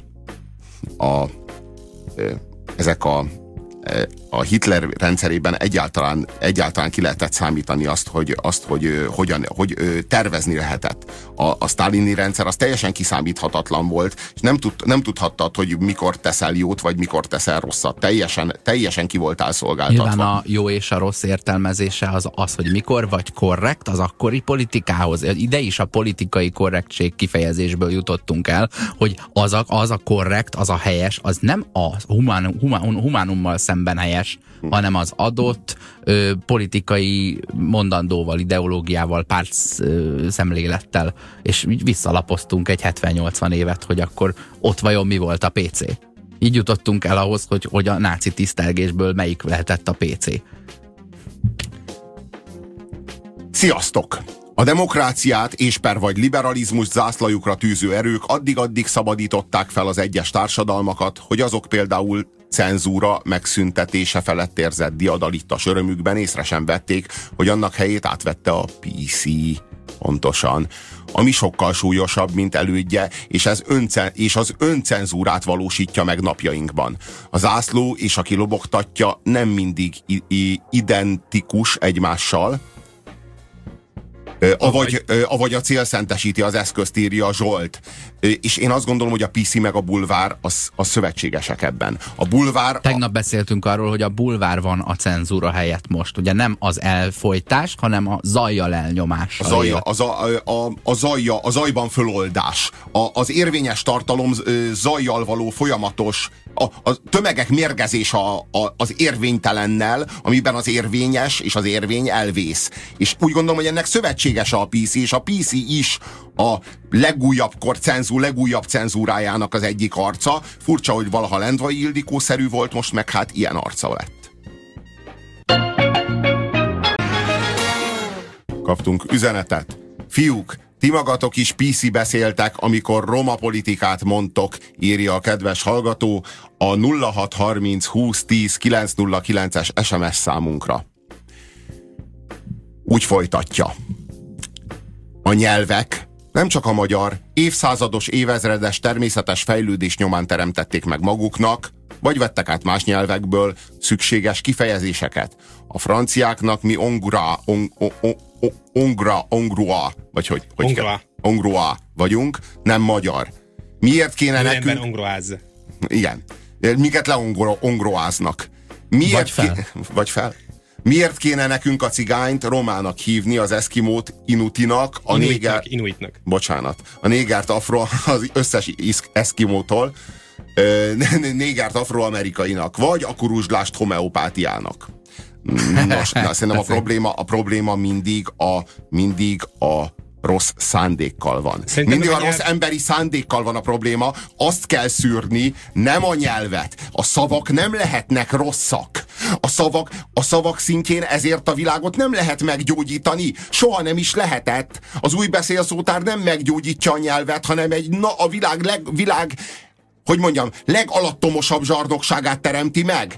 ezek a Hitler rendszerében egyáltalán ki lehetett számítani azt, hogy tervezni lehetett. A sztálini rendszer az teljesen kiszámíthatatlan volt, és nem tudhattad, hogy mikor teszel jót, vagy mikor teszel rosszat. Teljesen ki voltál szolgáltatva. Nyilván a jó és a rossz értelmezése az, hogy mikor vagy korrekt az akkori politikához. Ide is a politikai korrektség kifejezésből jutottunk el, hogy az a korrekt, az a helyes, az nem a humánummal szemben helyes, hanem az adott politikai mondandóval, ideológiával, párt szemlélettel, és így visszalapoztunk egy 70-80 évet, hogy akkor ott vajon mi volt a PC. Így jutottunk el ahhoz, hogy a náci tisztelgésből melyik lehetett a PC. Sziasztok! A demokráciát és vagy liberalizmus zászlajukra tűző erők addig-addig szabadították fel az egyes társadalmakat, hogy azok például cenzúra megszüntetése felett érzett diadalittas örömükben észre sem vették, hogy annak helyét átvette a PC. Pontosan. Ami sokkal súlyosabb, mint elődje, és az öncenzúrát valósítja meg napjainkban. A zászló és aki lobogtatja nem mindig identikus egymással, avagy a cél szentesíti az eszközt, írja Zsolt. És én azt gondolom, hogy a PC meg a bulvár a szövetségesek ebben. A bulvár... Tegnap beszéltünk arról, hogy a bulvár van a cenzúra helyett most. Ugye nem az elfojtás, hanem a zajjal elnyomás. A zajban föloldás. Az érvényes tartalom zajjal való folyamatos, a tömegek mérgezés az érvénytelennel, amiben az érvényes és az érvény elvész. És úgy gondolom, hogy ennek szövetséges a PC, és a PC is a legújabb cenzúrájának az egyik arca. Furcsa, hogy valaha Lendvai Ildikó-szerű volt, most meg hát ilyen arca lett. Kaptunk üzenetet. Fiúk, ti magatok is PC beszéltek, amikor roma politikát mondtok, írja a kedves hallgató a 0630 20 10 909-es SMS számunkra. Úgy folytatja. A nyelvek, nem csak a magyar, évszázados, évezredes természetes fejlődés nyomán teremtették meg maguknak, vagy vettek át más nyelvekből szükséges kifejezéseket. A franciáknak mi ongrua vagyunk, nem magyar. Miért kéne nekünk... Igen. Minket leongroáznak. Vagy fel. Miért kéne nekünk a cigányt romának hívni, az eszkimót inutinak, a inuitnak. Bocsánat. A négert az összes eszkimótól, négert afroamerikainak, vagy a kuruzslást homeopátiának. Nos, szerintem a probléma mindig a rossz szándékkal van. Mindig a rossz emberi szándékkal van a probléma. Azt kell szűrni, nem a nyelvet. A szavak nem lehetnek rosszak. A szavak szintjén ezért a világot nem lehet meggyógyítani. Soha nem is lehetett. Az új beszélszótár nem meggyógyítja a nyelvet, hanem a világ hogy mondjam, legalattomosabb zsarnokságát teremti meg.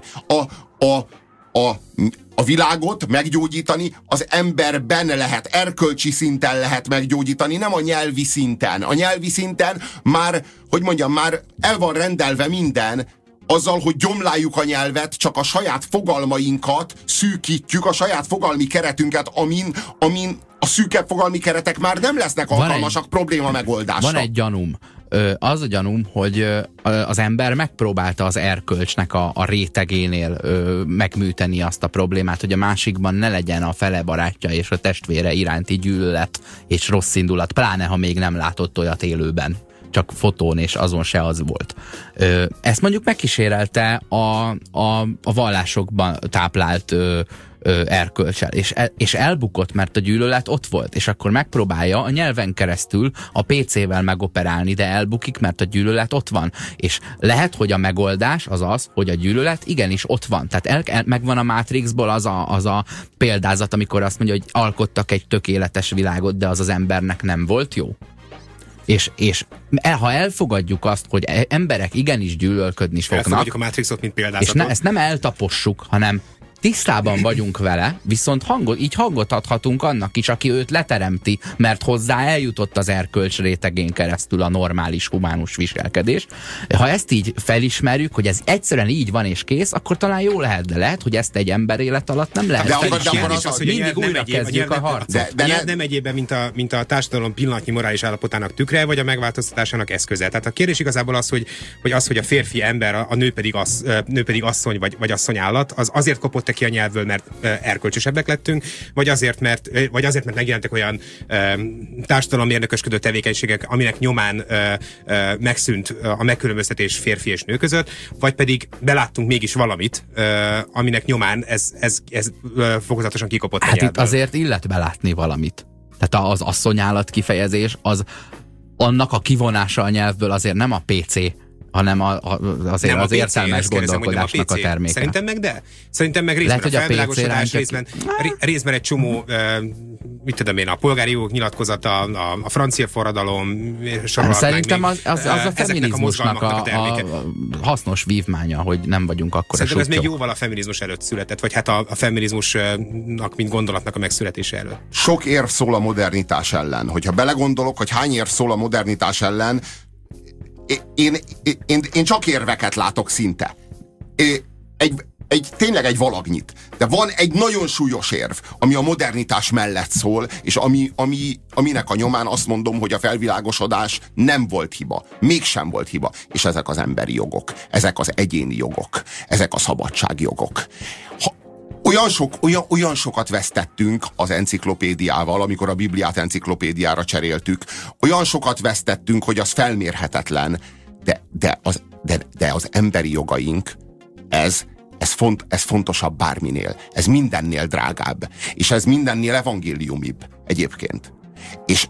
A világot meggyógyítani az emberben lehet, erkölcsi szinten lehet meggyógyítani, nem a nyelvi szinten. A nyelvi szinten már, hogy mondjam, már el van rendelve minden, azzal, hogy gyomláljuk a nyelvet, csak a saját fogalmainkat szűkítjük, a saját fogalmi keretünket, amin a szűkebb fogalmi keretek már nem lesznek alkalmasak probléma megoldásra. Van egy gyanúm. Az a gyanúm, hogy az ember megpróbálta az erkölcsnek a rétegénél megműteni azt a problémát, hogy a másikban ne legyen a fele barátja és a testvére iránti gyűlölet és rossz indulat, pláne ha még nem látott olyat élőben, csak fotón, és azon se az volt. Ezt mondjuk megkísérelte a vallásokban táplált erkölcsel, és elbukott, mert a gyűlölet ott volt, és akkor megpróbálja a nyelven keresztül a PC-vel megoperálni, de elbukik, mert a gyűlölet ott van. És lehet, hogy a megoldás az, hogy a gyűlölet igenis ott van. Tehát megvan a Matrixból az a példázat, amikor azt mondja, hogy alkottak egy tökéletes világot, de az embernek nem volt jó. És ha elfogadjuk azt, hogy emberek igenis gyűlölködni fognak, elfogadjuk a Matrixot, mint példázatot, és ezt nem eltapossuk, hanem tisztában vagyunk vele, viszont hangot adhatunk annak is, aki őt leteremti, mert hozzá eljutott az erkölcs rétegén keresztül a normális, humánus viselkedés. Ha ezt így felismerjük, hogy ez egyszerűen így van és kész, akkor talán jó lehet, de lehet, hogy ezt egy ember élet alatt nem lehet felismerni. Mindig újra kezdjük a harcot. De nem egyébben, mint a társadalom pillanatnyi morális állapotának tükre, vagy a megváltoztatásának eszköze. Tehát a kérdés igazából az, hogy a férfi ember, a nő pedig asszony vagy asszony állat, az azért kopott ki a nyelvből, mert erkölcsösebbek lettünk, vagy azért, mert megjelentek olyan társadalommérnökösködő tevékenységek, aminek nyomán megszűnt a megkülönböztetés férfi és nő között, vagy pedig beláttunk mégis valamit, aminek nyomán ez fokozatosan kikopott a nyelvből. Itt azért illet belátni valamit. Tehát az asszonyállat kifejezés, annak a kivonása a nyelvből azért nem a PC, hanem azért az értelmes gondolkodásnak a terméke. Szerintem meg részben a felvilágosodás, részben egy csomó, mit tudom én, a polgári jogok nyilatkozata, a francia forradalom, szerintem az a feminizmusnak a hasznos vívmánya, hogy nem vagyunk akkor szerintem ez még jóval a feminizmus előtt született, vagy hát a feminizmusnak, mint gondolatnak a megszületése előtt. Sok érv szól a modernitás ellen. Hogyha belegondolok, hogy hány érv szól a modernitás ellen, én csak érveket látok szinte. Tényleg egy valagnyit. De van egy nagyon súlyos érv, ami a modernitás mellett szól, és aminek a nyomán azt mondom, hogy a felvilágosodás nem volt hiba. Mégsem volt hiba. És ezek az emberi jogok. Ezek az egyéni jogok. Ezek a szabadságjogok. Olyan sokat vesztettünk az enciklopédiával, amikor a Bibliát enciklopédiára cseréltük. Olyan sokat vesztettünk, hogy az felmérhetetlen. De az emberi jogaink, ez fontosabb bárminél. Ez mindennél drágább. És ez mindennél evangéliumibb egyébként. És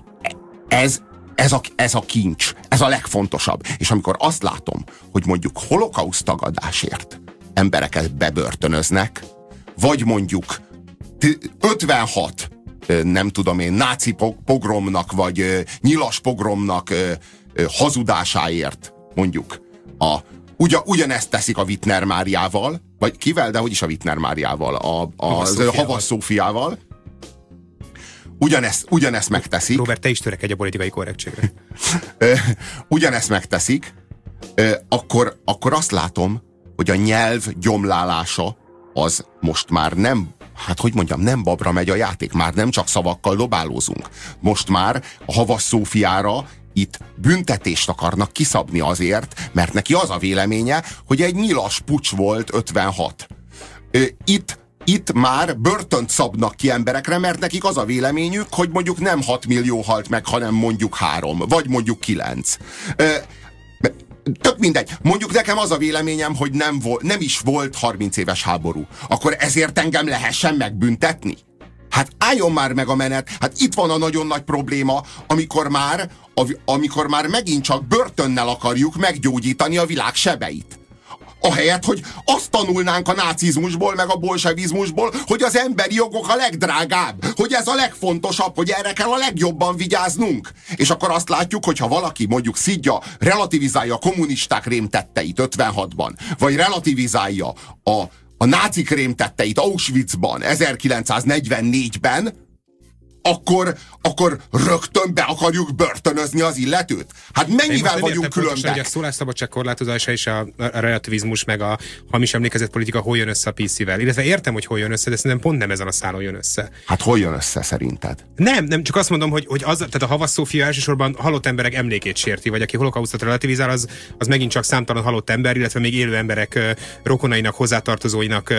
ez a kincs, ez a legfontosabb. És amikor azt látom, hogy mondjuk holokauszt tagadásért embereket bebörtönöznek, vagy mondjuk 56 nem tudom én, náci pogromnak, vagy nyilas pogromnak hazudásáért mondjuk ugyanezt teszik a Wittner Máriával, vagy kivel, de hogy is a Wittner Máriával, a Havas Szófiával, ugyanezt megteszik. Robert, te is törekedj a politikai korrektségre. Ugyanezt megteszik, akkor azt látom, hogy a nyelv gyomlálása az most már nem, nem babra megy a játék, már nem csak szavakkal dobálózunk. Most már a Havas Szófiára itt büntetést akarnak kiszabni azért, mert neki az a véleménye, hogy egy nyilas puccs volt 56. Itt már börtönt szabnak ki emberekre, mert nekik az a véleményük, hogy mondjuk nem 6 millió halt meg, hanem mondjuk 3, vagy mondjuk 9. Tök mindegy. Mondjuk nekem az a véleményem, hogy nem is volt 30 éves háború. Akkor ezért engem lehessen megbüntetni? Hát álljon már meg a menet. Hát itt van a nagyon nagy probléma, amikor már megint csak börtönnel akarjuk meggyógyítani a világ sebeit. Ahelyett, hogy azt tanulnánk a nácizmusból, meg a bolsevizmusból, hogy az emberi jogok a legdrágább, hogy ez a legfontosabb, hogy erre kell a legjobban vigyáznunk. És akkor azt látjuk, hogy ha valaki mondjuk szidja, relativizálja a kommunisták rémtetteit 56-ban, vagy relativizálja a nácik rémtetteit Auschwitzban 1944-ben, akkor rögtön be akarjuk börtönözni az illetőt? Hát mennyivel vagyunk különbek? Hogy a szólásszabadság korlátozása és a relativizmus meg a hamis emlékezetpolitika hol jön össze a PC-vel. Illetve értem, hogy hol jön össze, de szerintem pont nem ezen a szálon jön össze. Hát hol jön össze szerinted? Nem, csak azt mondom, hogy tehát a Havas Szófia elsősorban halott emberek emlékét sérti, vagy aki holokausztot relativizál, az megint csak számtalan halott ember, illetve még élő emberek rokonainak, hozzátartozóinak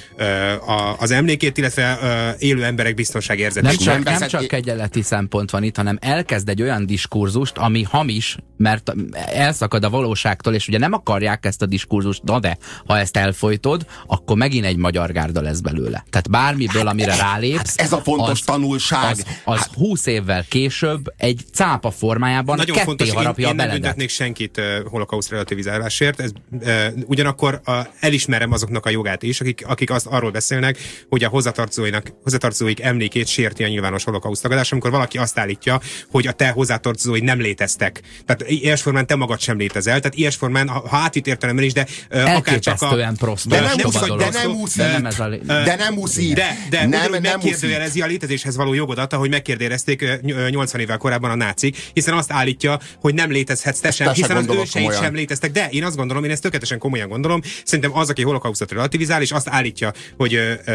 az emlékét, illetve élő emberek biztonságérzetét. Nem csak kegyeleti szempont van itt, hanem elkezd egy olyan diskurzust, ami hamis, mert elszakad a valóságtól, és ugye nem akarják ezt a diskurzust, de ha ezt elfojtod, akkor megint egy magyar gárda lesz belőle. Tehát bármiből, amire rálépsz, ez a fontos tanulság. Az 20 évvel később egy cápa formájában nagyon ketté harapja a beledet. Én nem büntetnék senkit holokauszt relativizálásért. Ugyanakkor elismerem azoknak a jogát is, akik arról beszélnek, hogy a hozzátartozóik emlékét sérti a nyilvános holokauszt tagadás, amikor valaki azt állítja, hogy a te hozzátartozóid nem léteztek. Tehát ilyes formán te magad sem létezel. Tehát ilyes formán, ha átvitt értelemben is, de akár csak De nem úszít. De megkérdőjelezi a létezéshez való jogodat, ahogy megkérdőjelezték 80 évvel korábban a nácik, hiszen azt állítja, hogy nem létezhetsz te sem, hiszen az őseid sem léteztek. De én azt gondolom, én ezt tökéletesen komolyan gondolom, szerintem az, aki holokausztot relativizál, és azt állítja, hogy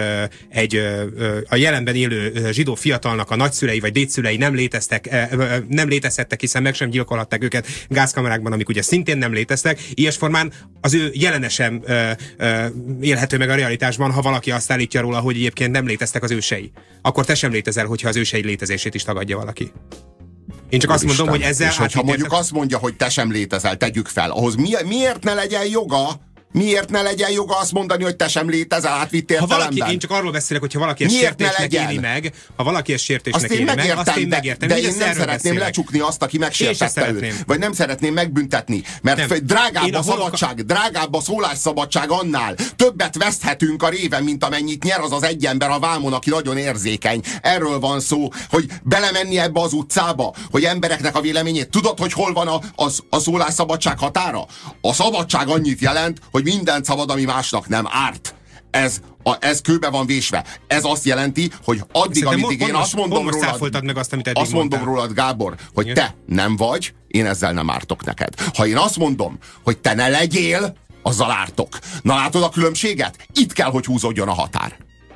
a jelenben élő zsidó fiatalnak a nagyszülei vagy dédszülei nem létezhettek, hiszen meg sem gyilkolhatták őket gázkamerákban, amik ugye szintén nem léteztek. Ilyes formán az ő jelene sem élhető meg a realitásban, ha valaki azt állítja róla, hogy egyébként nem léteztek az ősei. Akkor te sem létezel, hogyha az ősei létezését is tagadja valaki. Én csak azt mondom, hogy ezzel... És hogyha mondjuk azt mondja, hogy te sem létezel, tegyük fel, ahhoz miért ne legyen joga? Miért ne legyen joga azt mondani, hogy te sem létezel átvitt értelemben? Én csak arról beszélek, hogy ha valaki ezt sértésnek éli meg, azt én megértem. De én nem szeretném lecsukni azt, aki megsértette őt. Vagy nem szeretném megbüntetni. Mert drágább a szólásszabadság annál. Többet veszthetünk a réven, mint amennyit nyer az egy ember a vámon, aki nagyon érzékeny. Erről van szó, hogy belemenni ebbe az utcába, hogy embereknek a véleményét. Tudod, hogy hol van a szólásszabadság határa? A szabadság annyit jelent, hogy mindent szabad, ami másnak nem árt. Ez kőbe van vésve. Ez azt jelenti, hogy addig, amíg én azt mondom rólad, Gábor, hogy te nem vagy, én ezzel nem ártok neked. Ha én azt mondom, hogy te ne legyél, azzal ártok. Na látod a különbséget? Itt kell, hogy húzódjon a határ.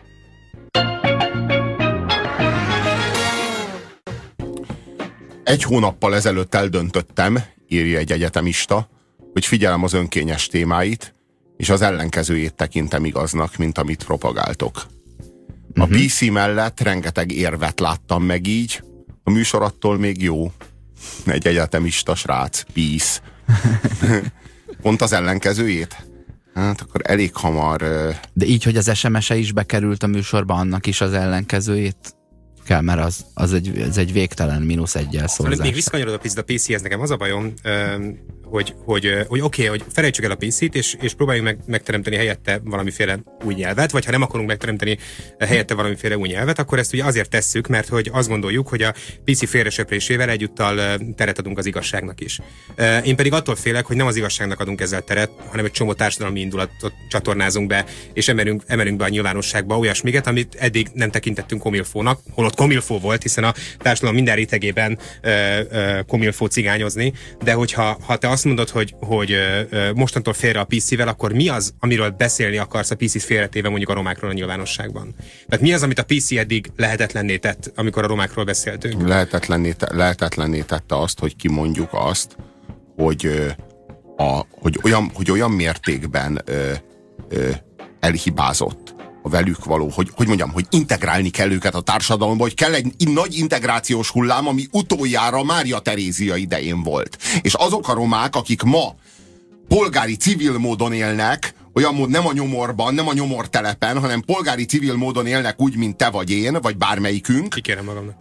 Egy hónappal ezelőtt eldöntöttem, írja egy egyetemista, hogy figyelem az önkényes témáit, és az ellenkezőjét tekintem igaznak, mint amit propagáltok. A PC mellett rengeteg érvet láttam meg így, a műsor attól még jó. Egy egyetemista srác, peace. Pont az ellenkezőjét? Hát akkor elég hamar... De így, hogy az SMS-e is bekerült a műsorba, annak is az ellenkezőjét kell, mert az egy végtelen -1-jel szólzás. Még visszakanyarod a picit a PC-hez, nekem az a bajom, hogy oké, hogy felejtsük el a PC-t, és próbáljunk megteremteni helyette valamiféle új nyelvet, vagy ha nem akarunk megteremteni helyette valamiféle új nyelvet, akkor ezt ugye azért tesszük, mert hogy azt gondoljuk, hogy a PC félresöprésével egyúttal teret adunk az igazságnak is. Én pedig attól félek, hogy nem az igazságnak adunk ezzel teret, hanem egy csomó társadalmi indulatot csatornázunk be, és emelünk be a nyilvánosságba olyasmiket, amit eddig nem tekintettünk komilfónak, holott komilfó volt, hiszen a társadalom minden rétegében komilfó cigányozni, de hogyha te azt mondod, hogy mostantól félre a PC-vel, akkor mi az, amiről beszélni akarsz a PC-t félretéve mondjuk a romákról a nyilvánosságban? Tehát mi az, amit a PC eddig lehetetlenné tett, amikor a romákról beszéltünk? Lehetetlenné tette azt, hogy kimondjuk azt, hogy olyan mértékben elhibázott a velük való, hogy mondjam, hogy integrálni kell őket a társadalomba, hogy kell egy nagy integrációs hullám, ami utoljára Mária Terézia idején volt. És azok a romák, akik ma polgári civil módon élnek, olyan mód nem a nyomorban, nem a nyomortelepen, hanem polgári civil módon élnek úgy, mint te vagy én, vagy bármelyikünk. Kikérem magamnak.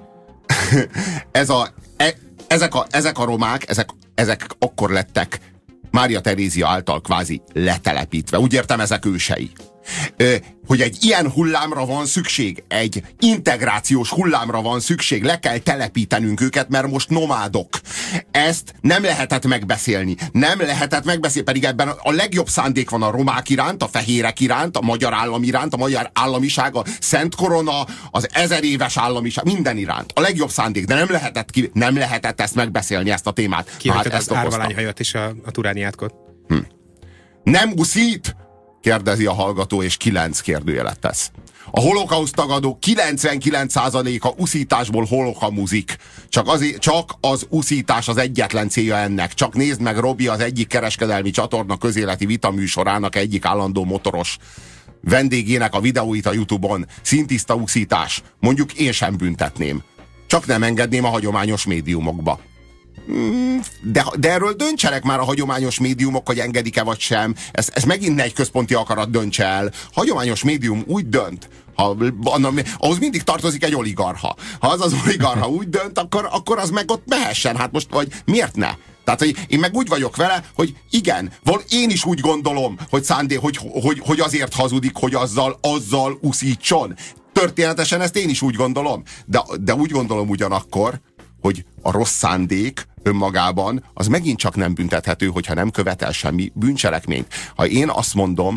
Ezek a romák, ezek akkor lettek Mária Terézia által kvázi letelepítve. Úgy értem, ezek ősei. Hogy egy ilyen hullámra van szükség, egy integrációs hullámra van szükség, le kell telepítenünk őket, mert most nomádok. Ezt nem lehetett megbeszélni. Pedig ebben a legjobb szándék van a romák iránt, a fehérek iránt, a magyar állam iránt, a magyar államiság, a Szent Korona, az 1000 éves államiság, minden iránt. A legjobb szándék, de nem lehetett ezt megbeszélni, ezt a témát. Kihagytad az árvalányhajat és a turániátkot. Nem uszít? Kérdezi a hallgató, és 9 kérdőjelet tesz. A holokauszt tagadó 99%-a uszításból holokamuzik. Csak az uszítás az egyetlen célja ennek. Csak nézd meg, Robi, az egyik kereskedelmi csatorna közéleti vitaműsorának egyik állandó motoros vendégének a videóit a YouTube-on. Szintiszta uszítás. Mondjuk én sem büntetném. Csak nem engedném a hagyományos médiumokba. De erről döntsenek már a hagyományos médiumok, hogy engedik-e vagy sem. Ez megint egy központi akarat döntse el. Hagyományos médium úgy dönt, ahhoz mindig tartozik egy oligarcha. Ha az oligarcha úgy dönt, akkor az meg ott mehessen. Hát most vagy miért ne? Tehát, hogy én meg úgy vagyok vele, hogy igen, én is úgy gondolom, hogy hogy azért hazudik, hogy azzal uszítson. Történetesen ezt én is úgy gondolom. De úgy gondolom ugyanakkor, hogy a rossz szándék önmagában az megint csak nem büntethető, hogyha nem követel semmi bűncselekményt. Ha én azt mondom,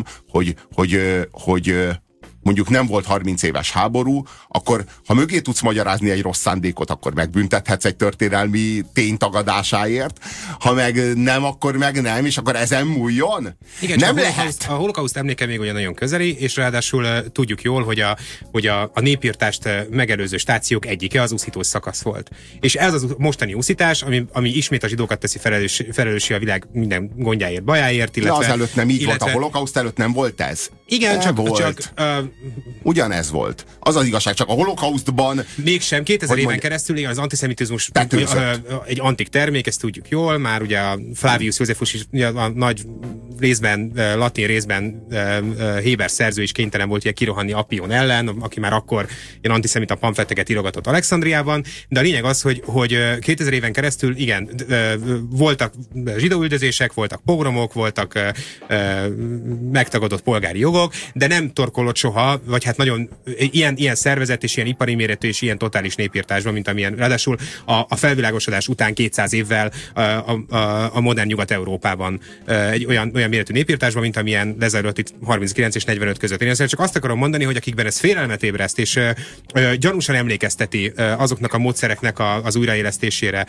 hogy mondjuk nem volt 30 éves háború, akkor ha mögé tudsz magyarázni egy rossz szándékot, akkor megbüntethetsz egy történelmi ténytagadásáért, ha meg nem, akkor meg nem, és akkor ezen múljon? Igen, nem lehet. A holokauszt emléke még olyan nagyon közeli, és ráadásul tudjuk jól, hogy a népírtást megelőző stációk egyike az uszítós szakasz volt. És ez az mostani uszítás, ami ismét a zsidókat teszi felelőssé a világ minden gondjáért, bajáért, illetve... De azelőtt nem így volt, a holokauszt előtt nem volt ez? Igen, csak ugyanez volt. Az az igazság, csak a holokausztban... Mégsem, 2000 éven keresztül igen, az antiszemitizmus egy antik termék, ezt tudjuk jól, már ugye a Flavius Josephus is a nagy részben, latin részben héber szerző is kénytelen volt kirohanni Appion ellen, aki már akkor ilyen antiszemita pamfleteket írogatott Alexandriában, de a lényeg az, hogy 2000 éven keresztül igen, voltak zsidóüldözések, voltak pogromok, voltak megtagadott polgári jogok, de nem torkollott soha, vagy hát nagyon ilyen szervezet és ilyen ipari méretű és ilyen totális népírtásban, mint amilyen ráadásul a felvilágosodás után 200 évvel a modern Nyugat-Európában egy olyan méretű népírtásban, mint amilyen lezajlott itt 39 és 45 között. Én ezzel csak azt akarom mondani, hogy akikben ez félelmet ébreszt, és gyanúsan emlékezteti azoknak a módszereknek az újraélesztésére,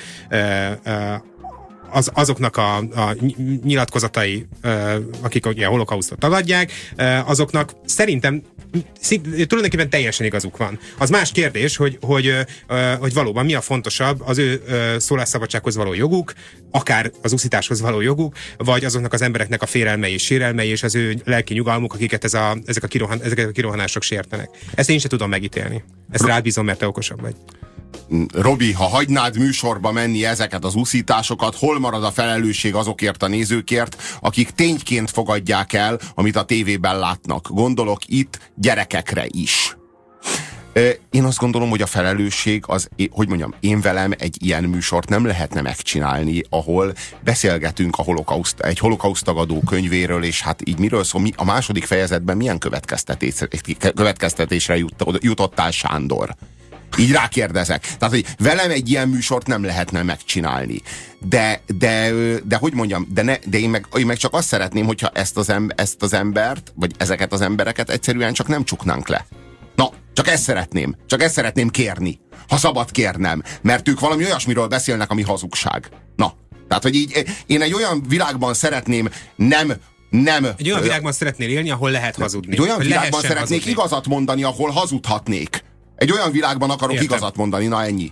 azoknak a nyilatkozatai, akik ugye a holokausztot tagadják, azoknak szerintem tulajdonképpen teljesen igazuk van. Az más kérdés, hogy valóban mi a fontosabb, az ő szólásszabadsághoz való joguk, akár az uszításhoz való joguk, vagy azoknak az embereknek a félelmei és sérelmei, és az ő lelki nyugalmuk, akiket ezek a kirohanások sértenek. Ezt én sem tudom megítélni. Ezt rád bízom, mert te okosabb vagy. Robi, ha hagynád műsorba menni ezeket az uszításokat, hol marad a felelősség azokért a nézőkért, akik tényként fogadják el, amit a tévében látnak? Gondolok itt gyerekekre is. Én azt gondolom, hogy a felelősség az, hogy mondjam, én velem egy ilyen műsort nem lehetne megcsinálni, ahol beszélgetünk egy holokauszt tagadó könyvéről, és hát így miről szól, a második fejezetben milyen következtetésre jutottál, Sándor? Így rákérdezek. Tehát, hogy velem egy ilyen műsort nem lehetne megcsinálni. De hogy mondjam, de én meg csak azt szeretném, hogyha ezt az embert, vagy ezeket az embereket egyszerűen csak nem csuknánk le. Na, csak ezt szeretném kérni, ha szabad kérnem, mert ők valami olyasmiről beszélnek, ami hazugság. Na, tehát, hogy így én egy olyan világban szeretném nem egy olyan világban szeretnél élni, ahol lehet hazudni. Egy olyan világban szeretnék igazat mondani, ahol hazudhatnék. Egy olyan világban akarok igazat mondani, na ennyi.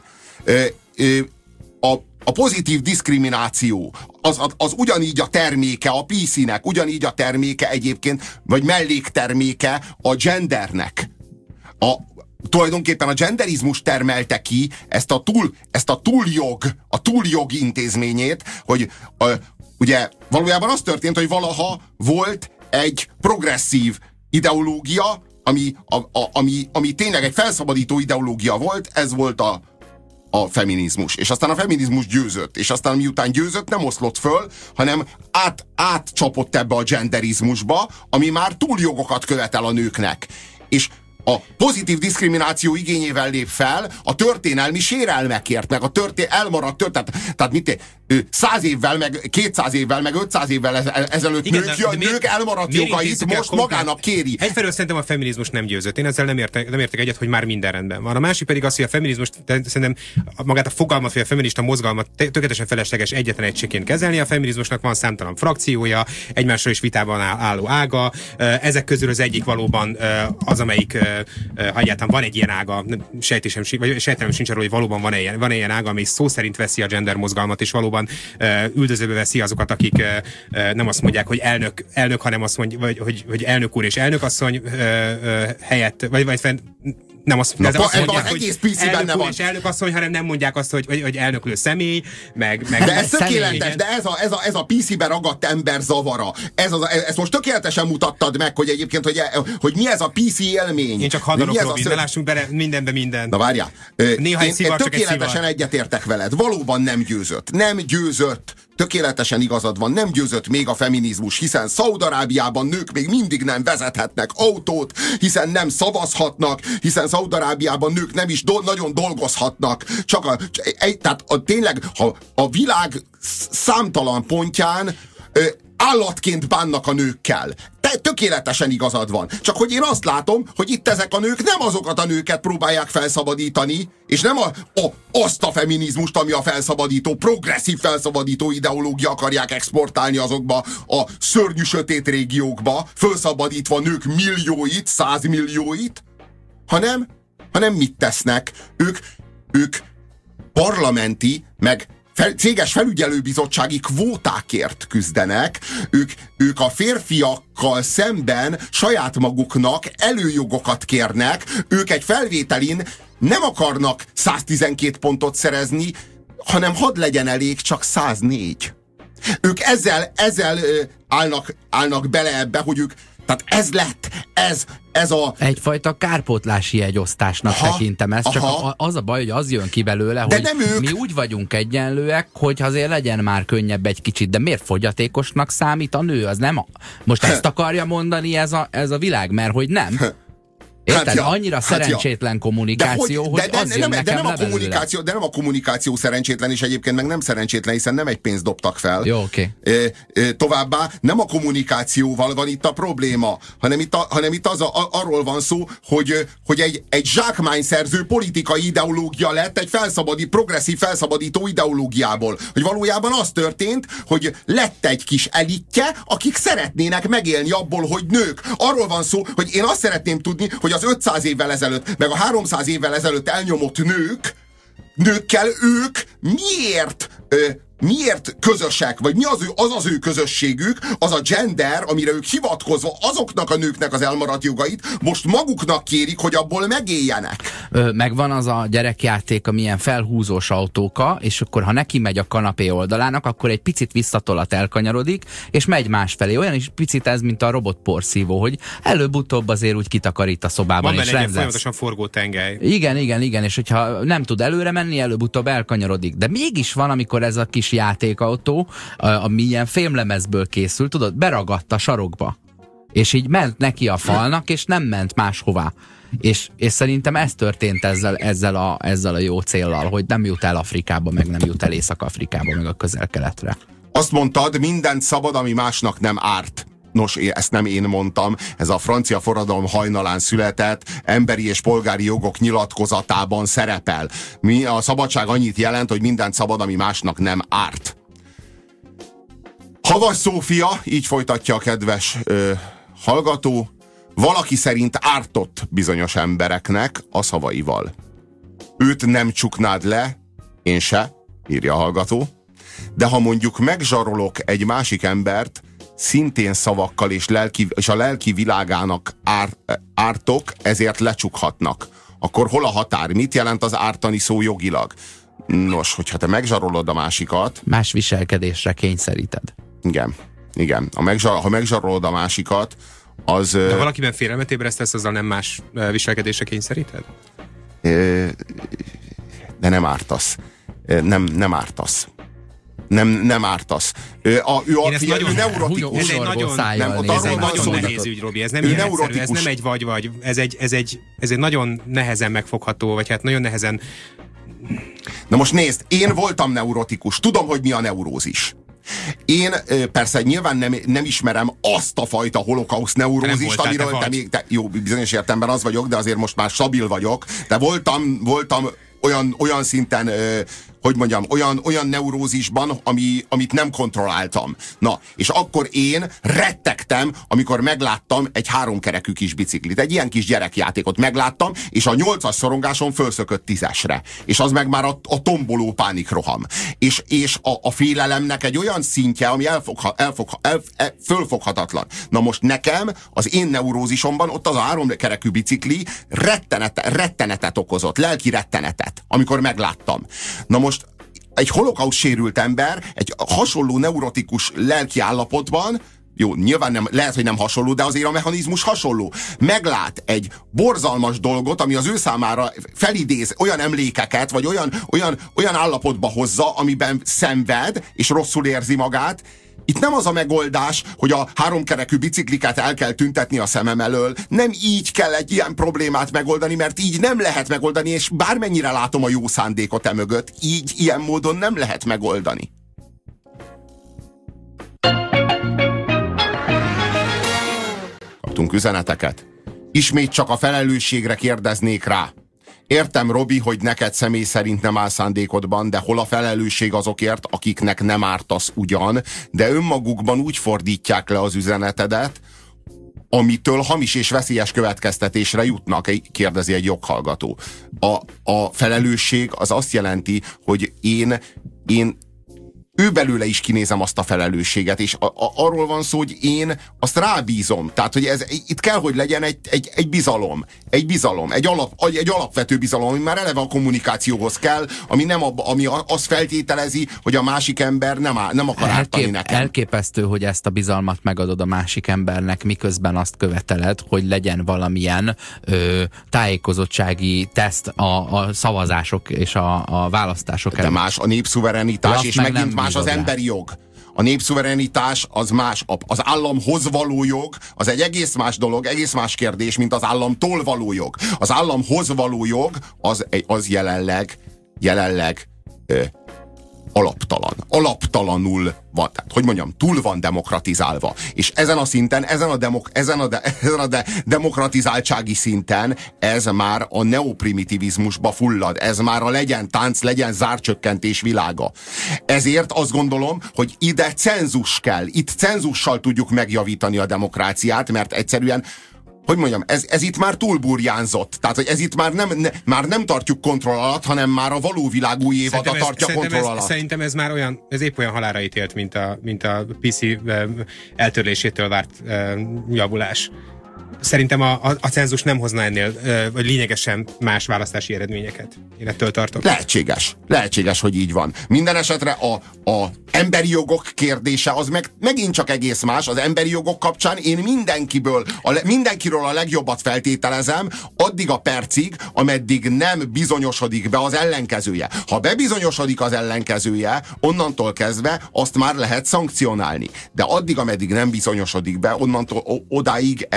A pozitív diszkrimináció az ugyanígy a terméke a PC-nek, ugyanígy a terméke egyébként, vagy mellékterméke a gendernek. Tulajdonképpen a genderizmus termelte ki ezt a túljog intézményét, hogy ugye valójában az történt, hogy valaha volt egy progresszív ideológia, ami tényleg egy felszabadító ideológia volt, ez volt a feminizmus. És aztán a feminizmus győzött. És aztán miután győzött, nem oszlott föl, hanem átcsapott ebbe a genderizmusba, ami már túljogokat követel a nőknek. És a pozitív diszkrimináció igényével lép fel a történelmi sérelmekért, meg a elmaradt tehát mit 100 évvel, meg 200 évvel, meg 500 évvel ezelőtt igen, nők elmaradt jogait most magának kéri. Egyfelől szerintem a feminizmus nem győzött. Én ezzel nem értek egyet, hogy már minden rendben van. A másik pedig az, hogy a feminizmus szerintem magát a fogalmat, vagy a feminista mozgalmat tökéletesen felesleges egyetlen egységként kezelni. A feminizmusnak van számtalan frakciója, egymásról is vitában álló ága. Ezek közül az egyik valóban az, amelyik ha egyáltalán van egy ilyen ága, sejtelem sincs arról, hogy valóban van ilyen ága, ami szó szerint veszi a gender mozgalmat, és valóban üldözőbe veszi azokat, akik nem azt mondják, hogy elnök, hanem azt mondja, hogy elnök úr és elnökasszony helyett, vagy nem azt mondják, hogy elnök úr és elnökasszony, hanem nem mondják azt, hogy elnöklő személy, meg de ez tökéletes, de ez a PC-be ragadt ember zavara. Ezt most tökéletesen mutattad meg, hogy egyébként, hogy mi ez a PC élmény. Én csak hadarok, Robin, ne lássunk bele mindenbe minden. Na várjál. Néha egy szivar, csak tökéletesen egyetértek veled. Valóban nem győzött. Tökéletesen igazad van, nem győzött még a feminizmus, hiszen Szaúd-Arábiában nők még mindig nem vezethetnek autót, hiszen nem szavazhatnak, hiszen Szaúd-Arábiában nők nem is nagyon dolgozhatnak. Tehát tényleg a világ számtalan pontján állatként bánnak a nőkkel. Tökéletesen igazad van. Csak hogy én azt látom, hogy itt ezek a nők nem azokat a nőket próbálják felszabadítani, és nem azt a feminizmust, ami a felszabadító, progresszív felszabadító ideológia akarják exportálni azokba a szörnyű sötét régiókba, felszabadítva nők millióit, 100 millióit, hanem mit tesznek? Ők parlamenti, meg céges felügyelőbizottsági kvótákért küzdenek, ők a férfiakkal szemben saját maguknak előjogokat kérnek, ők egy felvételin nem akarnak 112 pontot szerezni, hanem hadd legyen elég csak 104. Ők ezzel állnak bele ebbe, hogy ők, tehát ez a... Egyfajta kárpótlási jegyosztásnak tekintem ezt, csak az a baj, hogy az jön ki belőle, hogy mi úgy vagyunk egyenlőek, hogy azért legyen már könnyebb egy kicsit, de miért fogyatékosnak számít a nő? Az nem most ezt akarja mondani ez a világ, mert hogy nem. Érted? Annyira szerencsétlen kommunikáció, hogy az jön nekem le belőle. De nem a kommunikáció szerencsétlen, és egyébként meg nem szerencsétlen, hiszen nem egy pénzt dobtak fel. Jó, oké. Továbbá nem a kommunikációval van itt a probléma, hanem itt arról van szó, hogy egy zsákmányszerző politikai ideológia lett egy progresszív felszabadító ideológiából. Hogy valójában az történt, hogy lett egy kis elitje, akik szeretnének megélni abból, hogy nők. Arról van szó, hogy én azt szeretném tudni, hogy az 500 évvel ezelőtt, meg a 300 évvel ezelőtt elnyomott nőkkel ők miért miért közösek, vagy mi az ő közösségük, az a gender, amire ők hivatkozva azoknak a nőknek az elmaradt jogait most maguknak kérik, hogy abból megéljenek. Megvan az a gyerekjáték, amilyen felhúzós autóka, és akkor ha neki megy a kanapé oldalának, akkor egy picit visszatolat elkanyarodik, és megy másfelé. Olyan is picit ez, mint a robotporszívó, hogy előbb-utóbb azért úgy kitakarít a szobában. Van és benne egy folyamatosan forgó tengely. Igen, és hogyha nem tud előre menni, előbb-utóbb elkanyarodik. De mégis van, amikor ez a kis játékautó, ami ilyen fémlemezből készült, tudod, beragadt a sarokba. És így ment neki a falnak, és nem ment máshová. És szerintem ez történt ezzel a jó céllal, hogy nem jut el Afrikába, meg nem jut el Észak-Afrikába, meg a Közel-Keletre. Azt mondtad, mindent szabad, ami másnak nem árt. Nos, ezt nem én mondtam, ez a francia forradalom hajnalán született emberi és polgári jogok nyilatkozatában szerepel. A szabadság annyit jelent, hogy mindent szabad, ami másnak nem árt. Havas Szófia, így folytatja a kedves hallgató, valaki szerint ártott bizonyos embereknek a szavaival. Őt nem csuknád le, én se, írja a hallgató, de ha mondjuk megzsarolok egy másik embert, szintén szavakkal és a lelki világának ártok, ezért lecsukhatnak. Akkor hol a határ? Mit jelent az ártani szó jogilag? Nos, hogyha te megzsarolod a másikat... Más viselkedésre kényszeríted. Igen. Ha megzsarolod a másikat, az... De valakiben félelmet ébresztesz, azzal nem más viselkedésre kényszeríted? De nem ártasz. Nem ártasz. Nem ártasz. Ő neuratikus. Ez egy nagyon nehéz ügy, Robi. Ez nem ilyen egyszerű, ez nem egy vagy. Ez egy nagyon nehezen megfogható, vagy hát nagyon nehezen... Na most nézd, én voltam neurotikus. Tudom, hogy mi a neurózis. Én persze nyilván nem ismerem azt a fajta holokauszt neurózist, amiről te még... Jó, bizonyos értelemben az vagyok, de azért most már stabil vagyok. De voltam olyan szinten, hogy mondjam, olyan neurózisban, amit nem kontrolláltam. Na, és akkor én rettegtem, amikor megláttam egy 3-kerekű kis biciklit. Egy ilyen kis gyerekjátékot megláttam, és a 8-as szorongáson fölszökött 10-esre. És az meg már a tomboló pánikroham. És a félelemnek egy olyan szintje, ami fölfoghatatlan. Na most nekem, az én neurózisomban ott az a 3-kerekű bicikli rettenetet okozott, lelki rettenetet, amikor megláttam. Na most egy holokauszt sérült ember egy hasonló neurotikus lelki állapotban, jó, nyilván lehet, hogy nem hasonló, de azért a mechanizmus hasonló. Meglát egy borzalmas dolgot, ami az ő számára felidéz olyan emlékeket, vagy olyan állapotba hozza, amiben szenved, és rosszul érzi magát. Itt nem az a megoldás, hogy a 3-kerekű bicikliket el kell tüntetni a szemem elől. Nem így kell egy ilyen problémát megoldani, mert így nem lehet megoldani, és bármennyire látom a jó szándékot emögött, ilyen módon nem lehet megoldani. Kaptunk üzeneteket. Ismét csak a felelősségre kérdeznék rá. Értem, Robi, hogy neked személy szerint nem áll szándékodban, de hol a felelősség azokért, akiknek nem ártasz ugyan, de önmagukban úgy fordítják le az üzenetedet, amitől hamis és veszélyes következtetésre jutnak, kérdezi egy joghallgató. A felelősség az azt jelenti, hogy én ő belőle is kinézem azt a felelősséget, és arról van szó, hogy én azt rábízom. Tehát, hogy itt kell, hogy legyen egy bizalom. Egy alapvető bizalom, ami már eleve a kommunikációhoz kell, ami azt feltételezi, hogy a másik ember nem akar ártani nekem. Elképesztő, hogy ezt a bizalmat megadod a másik embernek, miközben azt követeled, hogy legyen valamilyen tájékozottsági teszt a szavazások és a választások előtt. De más a népszuverenitás, és megint más az emberi jog. A népszuverenitás az más. Az államhoz való jog az egy egész más dolog, egész más kérdés, mint az államtól való jog. Az államhoz való jog az jelenleg alaptalanul van, tehát, hogy mondjam, túl van demokratizálva. És ezen a szinten, ezen a demokratizáltsági szinten ez már a neoprimitivizmusba fullad. Ez már a legyen tánc, legyen zárcsökkentés világa. Ezért azt gondolom, hogy ide cenzus kell. Itt cenzussal tudjuk megjavítani a demokráciát, mert egyszerűen hogy mondjam, ez itt már túlburjánzott. Tehát, hogy ez itt már nem tartjuk kontroll alatt, hanem már a való világ új évada tartja kontroll alatt. Szerintem ez már olyan, ez épp olyan halálra ítélt, mint a PC eltörlésétől várt javulás. Szerintem a cenzus nem hozna ennél vagy lényegesen más választási eredményeket. Én ettől tartok. Lehetséges, hogy így van. Minden esetre a emberi jogok kérdése az megint csak egész más. Az emberi jogok kapcsán én mindenkiről a legjobbat feltételezem, addig a percig, ameddig nem bizonyosodik be az ellenkezője. Ha bebizonyosodik az ellenkezője, onnantól kezdve azt már lehet szankcionálni. De addig, ameddig nem bizonyosodik be, onnantól odáig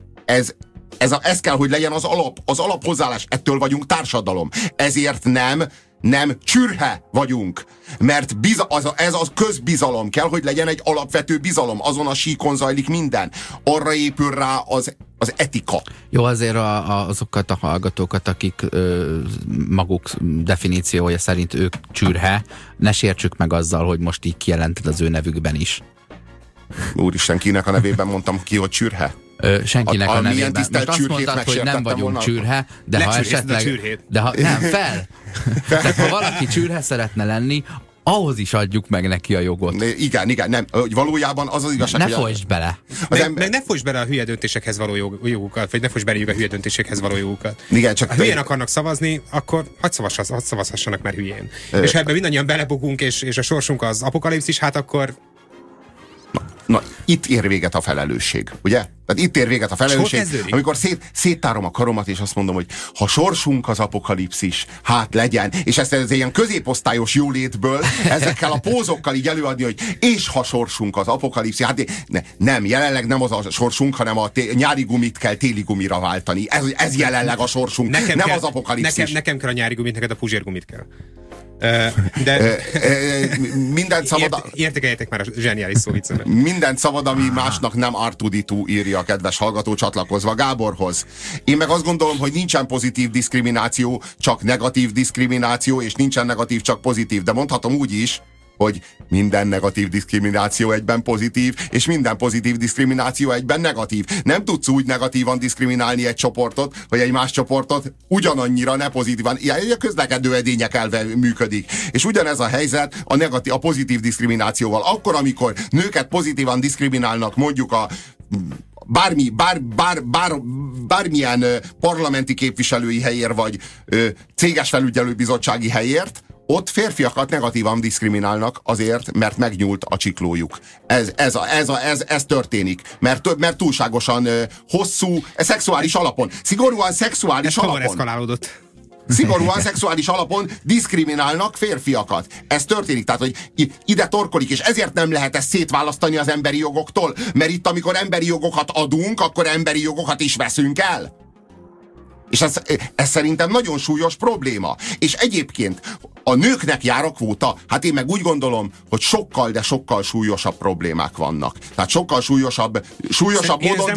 ez kell, hogy legyen az alaphozzáállás. Ettől vagyunk társadalom. Ezért nem csürhe vagyunk. Mert ez a közbizalom kell, hogy legyen egy alapvető bizalom. Azon a síkon zajlik minden. Arra épül rá az etika. Jó, azért azokat a hallgatókat, akik maguk definíciója szerint ők csürhe, ne sértsük meg azzal, hogy most így kijelented az ő nevükben is. Úristen, kinek a nevében mondtam ki, hogy csürhe? Senkinek a nevében. Most azt mondtad, hogy nem vagyunk csürhe, de ha esetleg... Nem, fel! Tehát ha valaki csürhe szeretne lenni, ahhoz is adjuk meg neki a jogot. Igen, nem. Valójában az igazság, ne folytsd bele. Ne folytsd bele a hülye döntésekhez való jogukat, vagy ne folytsd beléjük a hülye döntésekhez való jogukat. Igen, csak ha hülyén akarnak szavazni, akkor hadd szavazhassanak már hülyén. És ha ebben mindannyian belebukunk, és a sorsunk az apokalipszis, hát akkor... Na, itt ér véget a felelősség, ugye? Tehát itt ér véget a felelősség, amikor széttárom a karomat, és azt mondom, hogy ha sorsunk az apokalipszis, hát legyen, és ezt az ilyen középosztályos jólétből ezekkel a pózokkal így előadni, hogy és ha sorsunk az apokalipszis, hát nem, jelenleg nem az a sorsunk, hanem a nyári gumit kell téli gumira váltani. Ez jelenleg a sorsunk, nem az apokalipszis. Nekem kell a nyári gumit, neked a puzsér gumit kell. Minden szabad... Értékeljetek már a zseniális szóviccemet. Minden szabad, ami másnak nem R2D2, írja a kedves hallgató csatlakozva Gáborhoz. Én meg azt gondolom, hogy nincsen pozitív diszkrimináció, csak negatív diszkrimináció, és nincsen negatív, csak pozitív. De mondhatom úgy is, hogy minden negatív diszkrimináció egyben pozitív, és minden pozitív diszkrimináció egyben negatív. Nem tudsz úgy negatívan diszkriminálni egy csoportot, hogy egy más csoportot ugyanannyira ne pozitívan. Ilyen a közlekedő edények elve működik. És ugyanez a helyzet a pozitív diszkriminációval. Akkor, amikor nőket pozitívan diszkriminálnak, mondjuk a bármilyen parlamenti képviselői helyért, vagy céges felügyelőbizottsági helyért, ott férfiakat negatívan diszkriminálnak azért, mert megnyúlt a csiklójuk. Ez történik. Mert túlságosan hosszú, szexuális alapon. Szigorúan szexuális alapon. Eszkalálódott. Szigorúan szexuális alapon diszkriminálnak férfiakat. Ez történik, tehát, hogy ide torkolik, és ezért nem lehet ezt szétválasztani az emberi jogoktól, mert itt, amikor emberi jogokat adunk, akkor emberi jogokat is veszünk el. És ez szerintem nagyon súlyos probléma. És egyébként a nőknek jár a kvóta. Hát én meg úgy gondolom, hogy sokkal, de sokkal súlyosabb problémák vannak. Tehát sokkal súlyosabb módon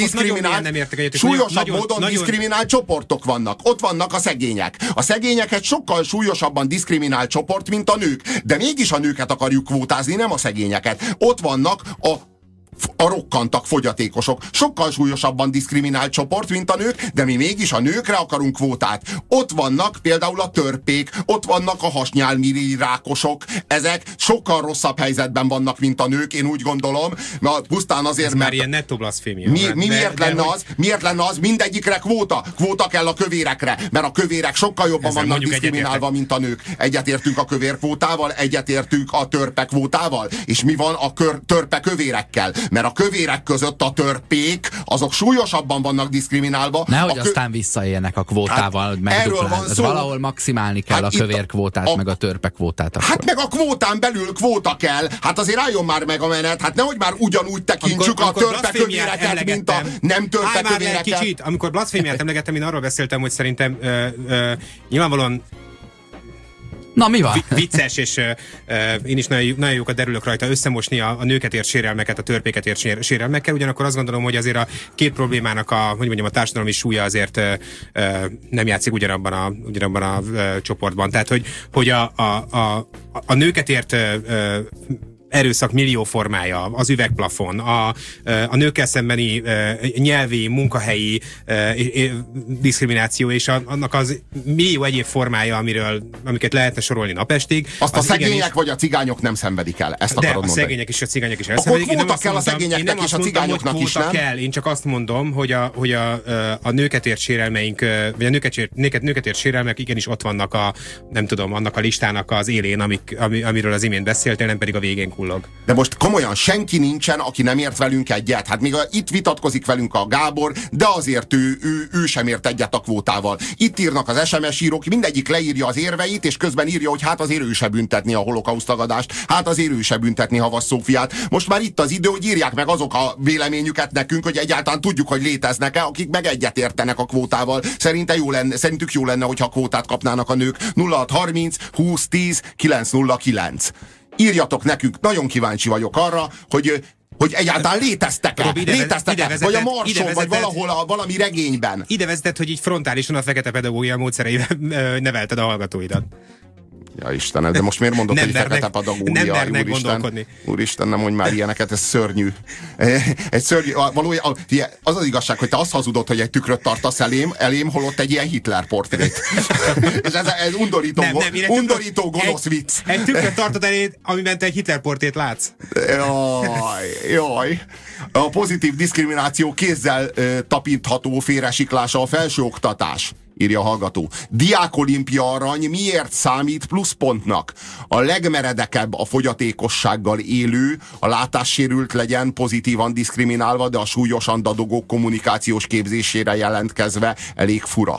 diszkriminált csoportok vannak. Ott vannak a szegények. A szegények egy sokkal súlyosabban diszkriminált csoport, mint a nők. De mégis a nőket akarjuk kvótázni, nem a szegényeket. Ott vannak a rokkantak, fogyatékosok. Sokkal súlyosabban diszkriminált csoport, mint a nők, de mi mégis a nőkre akarunk kvótát. Ott vannak például a törpék, ott vannak a hasnyálmirigy rákosok. Ezek sokkal rosszabb helyzetben vannak, mint a nők, én úgy gondolom. Pusztán azért, ez mert... már ilyen nettó blaszfémia. Miért lenne az? Mindegyikre kvóta. Kvóta kell a kövérekre, mert a kövérek sokkal jobban vannak diszkriminálva, mint a nők. Egyetértünk a kövérkvótával, egyetértünk a törpekvótával. És mi van a törpe kövérekkel? Mert a kövérek között a törpék, azok súlyosabban vannak diszkriminálva. Nehogy aztán visszaéljenek a kvótával, hát megduplán. Valahol maximálni kell a kövérkvótát, meg a törpekvótát. Hát meg a kvótán belül kvóta kell. Hát azért álljon már meg a menet. Hát nehogy már ugyanúgy tekintsük a törpekövéreket, mint a nem törpekövéreket. Amikor blaszfémiát emlegettem, én arról beszéltem, hogy szerintem nyilvánvalóan na, mi van? Vicces, és én is nagyon jókat derülök rajta összemosni a nőket ért sérelmeket, a törpéket ért sérelmekkel, ugyanakkor azt gondolom, hogy azért a két problémának a társadalmi súlya azért nem játszik ugyanabban a csoportban. Tehát, hogy a nőket ért erőszak millió formája, az üvegplafon, a nőkkel szembeni nyelvi, munkahelyi diszkrimináció, és annak az millió egyéb formája, amiket lehetne sorolni napestig. Azt a szegények vagy a cigányok nem szenvedik el, ezt akarod mondani. A szegények és a cigányok is elszenvedik. Akkor kvóta kell a szegényeknek és a cigányoknak is, nem? Kell. Én csak azt mondom, hogy a nőket ért sérelmeink, vagy a nőket ért sérelmek igenis ott vannak annak a listának az élén, amiről az imént beszéltél, nem pedig a végén kullog. De most komolyan senki nincsen, aki nem ért velünk egyet. Hát még itt vitatkozik velünk a Gábor, de azért ő sem ért egyet a kvótával. Itt írnak az SMS írók, mindegyik leírja az érveit, és közben írja, hogy hát azért ő se büntetni a holokauszttagadást, hát azért ő se büntetni Havas Szófiát. Most már itt az idő, hogy írják meg azok a véleményüket nekünk, hogy egyáltalán tudjuk, hogy léteznek-e, akik meg egyet értenek a kvótával. Szerintük jó lenne, hogyha kvótát kapnának a nők. 0630 20 10 909. Írjatok nekünk, nagyon kíváncsi vagyok arra, hogy egyáltalán léteztek-e? Léteztek-e? Vagy a Marson, vagy valahol valami regényben. Ide vezetett, hogy így frontálisan a fekete pedagógia módszereivel nevelted a hallgatóidat. Ja Istenem, de most miért mondod, hogy fekete pedagógia? Úristen, nem mondj már ilyeneket, ez szörnyű. Valójában az az igazság, hogy te azt hazudod, hogy egy tükröt tartasz elém, holott egy ilyen Hitler portrét. És ez undorító gonosz vicc. Egy tükröt tartod eléd, amiben te egy Hitler portrét látsz. Jaj. A pozitív diszkrimináció kézzel tapintható félresiklása a felsőoktatás, írja a hallgató. Diákolimpia arany miért számít pluszpontnak? A legmeredekebb a fogyatékossággal élő, a látássérült legyen pozitívan diszkriminálva, de a súlyosan dadogó kommunikációs képzésére jelentkezve elég fura.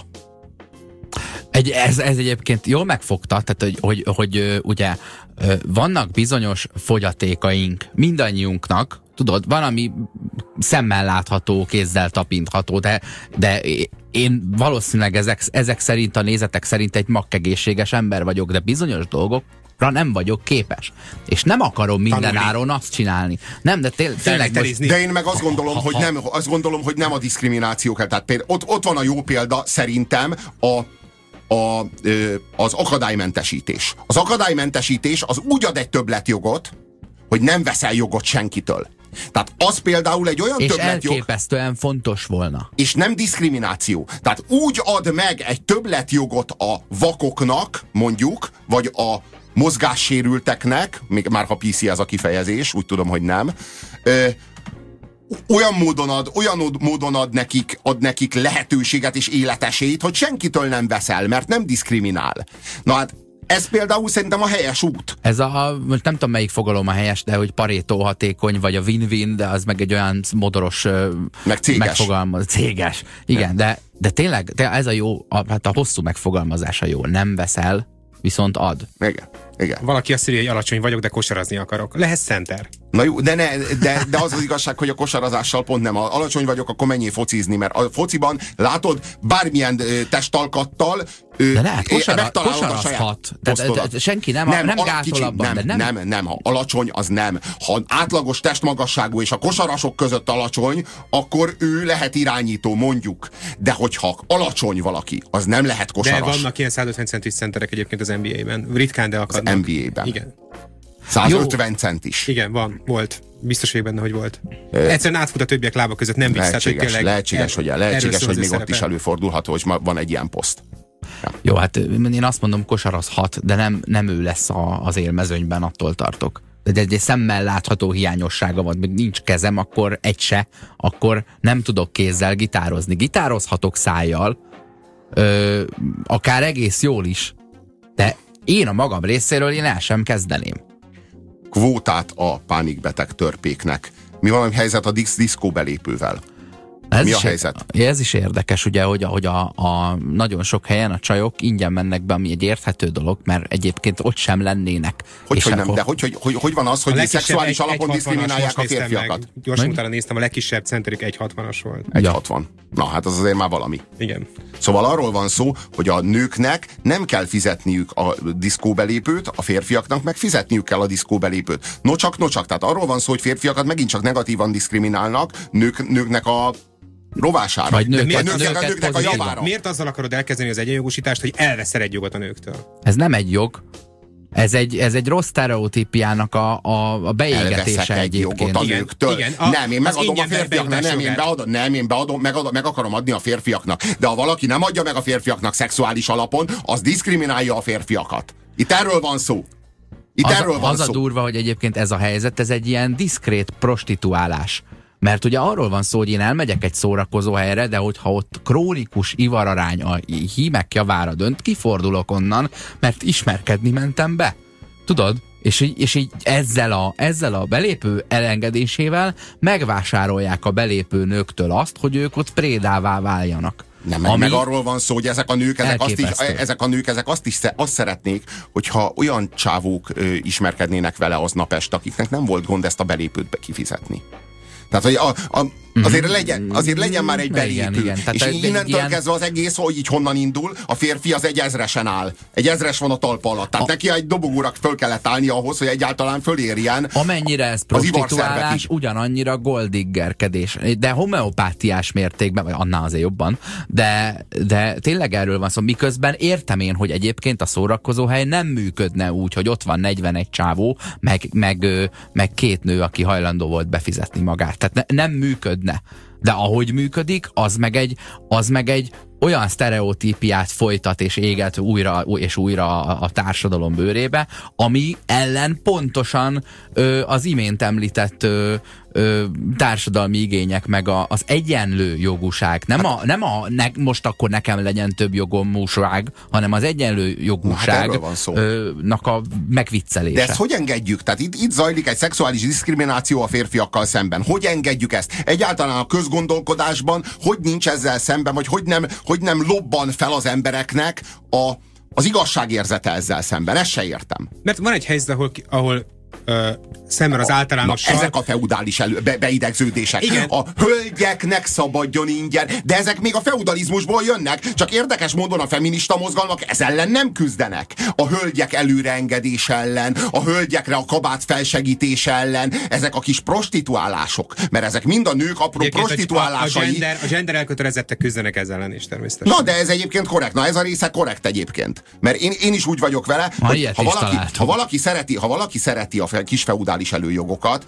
Ez egyébként jól megfogta, tehát hogy ugye vannak bizonyos fogyatékaink mindannyiunknak, tudod, van, ami szemmel látható, kézzel tapintható, de én valószínűleg ezek szerint, a nézetek szerint egy makkegészséges ember vagyok, de bizonyos dolgokra nem vagyok képes. És nem akarom minden áron azt csinálni. Nem, de tényleg most... De én meg azt gondolom, hogy nem a diszkrimináció kell. Tehát például ott van a jó példa, szerintem az akadálymentesítés. Az akadálymentesítés az úgy ad egy többletjogot, hogy nem veszel jogot senkitől. Tehát az például egy olyan többletjog... És elképesztően fontos volna. És nem diszkrimináció. Tehát úgy ad meg egy többletjogot a vakoknak, mondjuk, vagy a mozgássérülteknek, még már ha PC ez a kifejezés, úgy tudom, hogy nem, olyan módon ad nekik lehetőséget és életesélyt, hogy senkitől nem veszel, mert nem diszkriminál. Na hát ez például szerintem a helyes út. Most nem tudom, melyik fogalom a helyes, de hogy Pareto hatékony, vagy a win-win, de az meg egy olyan modoros meg céges. Megfogalmaz. Céges. Igen, de tényleg ez a jó, hát a hosszú megfogalmazása jó. Nem veszel, viszont ad. Igen. Valaki azt írja, hogy alacsony vagyok, de kosarazni akarok. Lehet center. Na jó, de az az igazság, hogy a kosarazással pont nem. Alacsony vagyok, akkor menjél focizni, mert a fociban látod, bármilyen testalkattal de lehet, kosarazhat. Senki nem gátol abban. Nem, ha alacsony, az nem. Ha átlagos testmagasságú és a kosarasok között alacsony, akkor ő lehet irányító, mondjuk. De hogyha alacsony valaki, az nem lehet kosaras. De vannak ilyen 150 centis centerek egyébként az NBA-ben. Ritkán, de akadnak. Az NBA-ben. Igen. 150 centis. Igen, volt. Biztos vagyok benne, hogy volt. Egyszerűen átfut a többiek lába között, nem vicc. Lehetséges, hogy még ott is előfordulható, hogy van egy ilyen poszt. Ja. Jó, hát én azt mondom, kosarazhat, de nem ő lesz az élmezőnyben, attól tartok. De egy szemmel látható hiányossága van, még nincs kezem, akkor akkor nem tudok kézzel gitározni. Gitározhatok szájjal, akár egész jól is, de én a magam részéről én el sem kezdeném. Kvótát a pánikbeteg törpéknek. Mi van a helyzet a diszkóbelépővel? Mi a helyzet? Ez is érdekes, ugye, hogy a nagyon sok helyen a csajok ingyen mennek be, ami egy érthető dolog, mert egyébként ott sem lennének. Hogy nem, de hogy van az, hogy szexuális alapon diszkriminálják a férfiakat? Gyorsan utána néztem, a legkisebb centerük 1,60-as volt. 1,60. Na, hát az azért már valami. Igen. Szóval arról van szó, hogy a nőknek nem kell fizetniük a diszkóbelépőt, a férfiaknak meg fizetniük kell a diszkóbelépőt. Nocsak. Tehát arról van szó, hogy férfiakat megint csak negatívan diszkriminálnak, nőknek a rovására. Vagy nőknek a javára. Miért azzal akarod elkezdeni az egyenjogosítást, hogy elveszel egy jogot a nőktől? Ez nem egy jog. Ez egy rossz sztereotípiának a beégetése egyébként. Jogot a nőktől. Igen, nem, én megadom a férfiaknak, meg akarom adni a férfiaknak. De ha valaki nem adja meg a férfiaknak szexuális alapon, az diszkriminálja a férfiakat. Itt erről van szó. Az a durva, hogy egyébként ez a helyzet, ez egy ilyen diszkrét prostituálás. Mert ugye arról van szó, hogy én elmegyek egy szórakozó helyre, de hogyha ott krónikus ivararány a hímek javára dönt, kifordulok onnan, mert ismerkedni mentem be. Tudod? És így ezzel a belépő elengedésével megvásárolják a belépő nőktől azt, hogy ők ott prédává váljanak. Nem, meg arról van szó, hogy ezek a nők azt szeretnék, hogyha olyan csávók ismerkednének vele aznap este, akiknek nem volt gond ezt a belépőt kifizetni. Tehát, hogy azért legyen már egy belépő. Igen. És innentől kezdve az egész, hogy így honnan indul, a férfi az egy 1000-esen áll. Egy 1000-es van a talpa alatt. Tehát neki egy dobogóra föl kellett állni ahhoz, hogy egyáltalán fölérjen. Amennyire ez prostituálás, ugyanannyira golddiggerkedés. De homeopátiás mértékben, vagy annál azért jobban, de tényleg erről van szó. Miközben értem én, hogy egyébként a szórakozóhely nem működne úgy, hogy ott van 41 csávó, meg 2 nő, aki hajlandó volt befizetni magát. Tehát nem működne. De ahogy működik, az meg egy olyan sztereotípiát folytat és éget újra és újra a társadalom bőrébe, ami ellen pontosan az imént említett társadalmi igények, meg az egyenlő jogúság, most akkor nekem legyen több jogomúság, hanem az egyenlő jogúságnak a megviccelése. De ezt hogy engedjük? Tehát itt zajlik egy szexuális diszkrimináció a férfiakkal szemben. Hogy engedjük ezt? Egyáltalán a közgondolkodásban, hogy nincs ezzel szemben, vagy hogy nem lobban fel az embereknek az igazságérzete ezzel szemben? Ezt se értem. Mert van egy helyzet, ahol szemben az általánossal. Ezek a feudális beidegződések. Igen. A hölgyeknek szabadjon ingyen, de ezek még a feudalizmusból jönnek, csak érdekes módon a feminista mozgalmak ez ellen nem küzdenek. A hölgyek előreengedése ellen, a hölgyekre a kabát felsegítése ellen, ezek a kis prostituálások, mert ezek mind a nők apró prostituálásai. A gender elkötelezettek küzdenek ezzel ellen is természetesen. Na, de ez egyébként korrekt. Na, ez a része korrekt egyébként. Mert én is úgy vagyok vele, hogy ha valaki szereti a kis feudális előjogokat,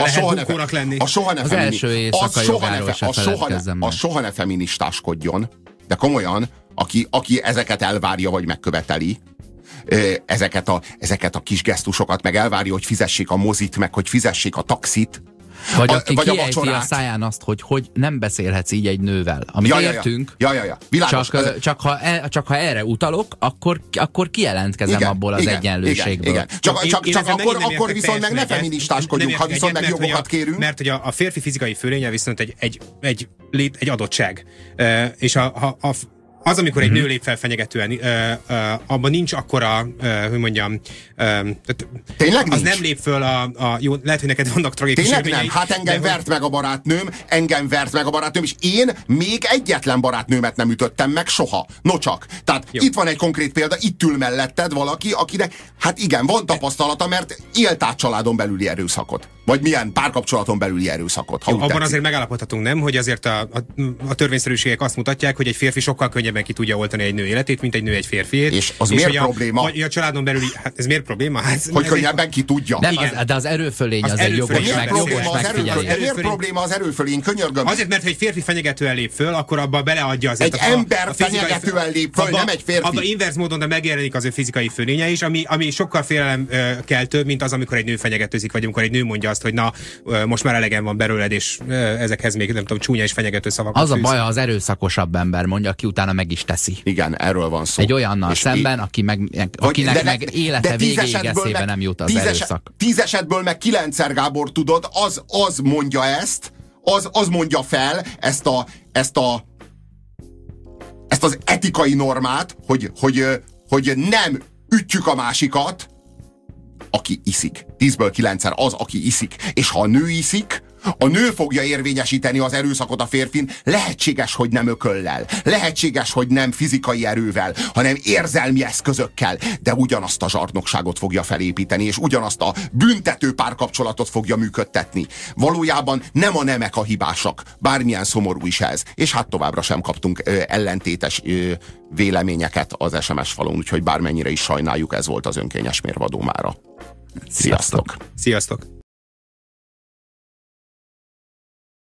soha ne feministáskodjon, de komolyan, aki ezeket elvárja, vagy megköveteli, ezeket a kis gesztusokat, meg elvárja, hogy fizessék a mozit, meg hogy fizessék a taxit, Vagy aki kiejti a száján azt, hogy nem beszélhetsz így egy nővel. Amit értünk, világos, csak ha erre utalok, akkor kijelentkezem abból az egyenlőségből. Igen. Csak akkor viszont meg ne feministáskodjunk, ha viszont meg jogokat kérünk. Mert hogy a férfi fizikai fölénye viszont egy adottság. És az, amikor egy nő lép fel fenyegetően, abban nincs akkora, hogy mondjam, tényleg az nem lép föl jó, lehet, hogy neked vannak tragikus élményei. Tényleg nem? Hát engem vert meg a barátnőm, és én még egyetlen barátnőmet nem ütöttem meg soha. No csak. Tehát itt van egy konkrét példa, itt ül melletted valaki, akinek, hát igen, van tapasztalata, mert élt át családon belüli erőszakot. Vagy milyen párkapcsolaton belüli erőszakot. Jó, abban azért megállapodhatunk, nem, hogy azért a törvényszerűségek azt mutatják, hogy egy férfi sokkal könnyebben ki tudja oltani egy nő életét, mint egy nő egy férfiét. És az miért probléma? A családon belüli, hát ez miért probléma? Hát, hogy könnyebben ki tudja. Nem, de az erőfölény az egy jogos megfigyelés. Miért probléma az erőfölény? Könyörgöm. Azért, mert egy férfi fenyegetően lép föl, akkor abba beleadja azért. Egy ember fenyegetően lép föl, nem egy férfi. Abba inverz módon de megjelenik az ő fizikai fölénye is, ami sokkal félelemkeltőbb, mint az, amikor egy nő fenyegetőzik, vagy amikor egy nő mondja azt, hogy na, most már elegem van belőled, és ezekhez még nem tudom, csúnya és fenyegető szavakat az fűz. A baj, az erőszakosabb ember mondja, aki utána meg is teszi. Igen, erről van szó. Egy olyannal szemben, akinek meg élete végéig eszébe nem jut az erőszak. 10 esetből meg 9-szer, Gábor, tudod, az mondja ezt, az mondja fel ezt az etikai normát, hogy nem ütjük a másikat, aki iszik. 10-ből 9-szer az, aki iszik. És ha a nő iszik, A nő fogja érvényesíteni az erőszakot a férfin, lehetséges, hogy nem ököllel, lehetséges, hogy nem fizikai erővel, hanem érzelmi eszközökkel, de ugyanazt a zsarnokságot fogja felépíteni, és ugyanazt a büntető párkapcsolatot fogja működtetni. Valójában nem a nemek a hibásak, bármilyen szomorú is ez, és hát továbbra sem kaptunk ellentétes véleményeket az SMS falon, úgyhogy bármennyire is sajnáljuk, ez volt az önkényes mérvadó mára. Sziasztok! Sziasztok!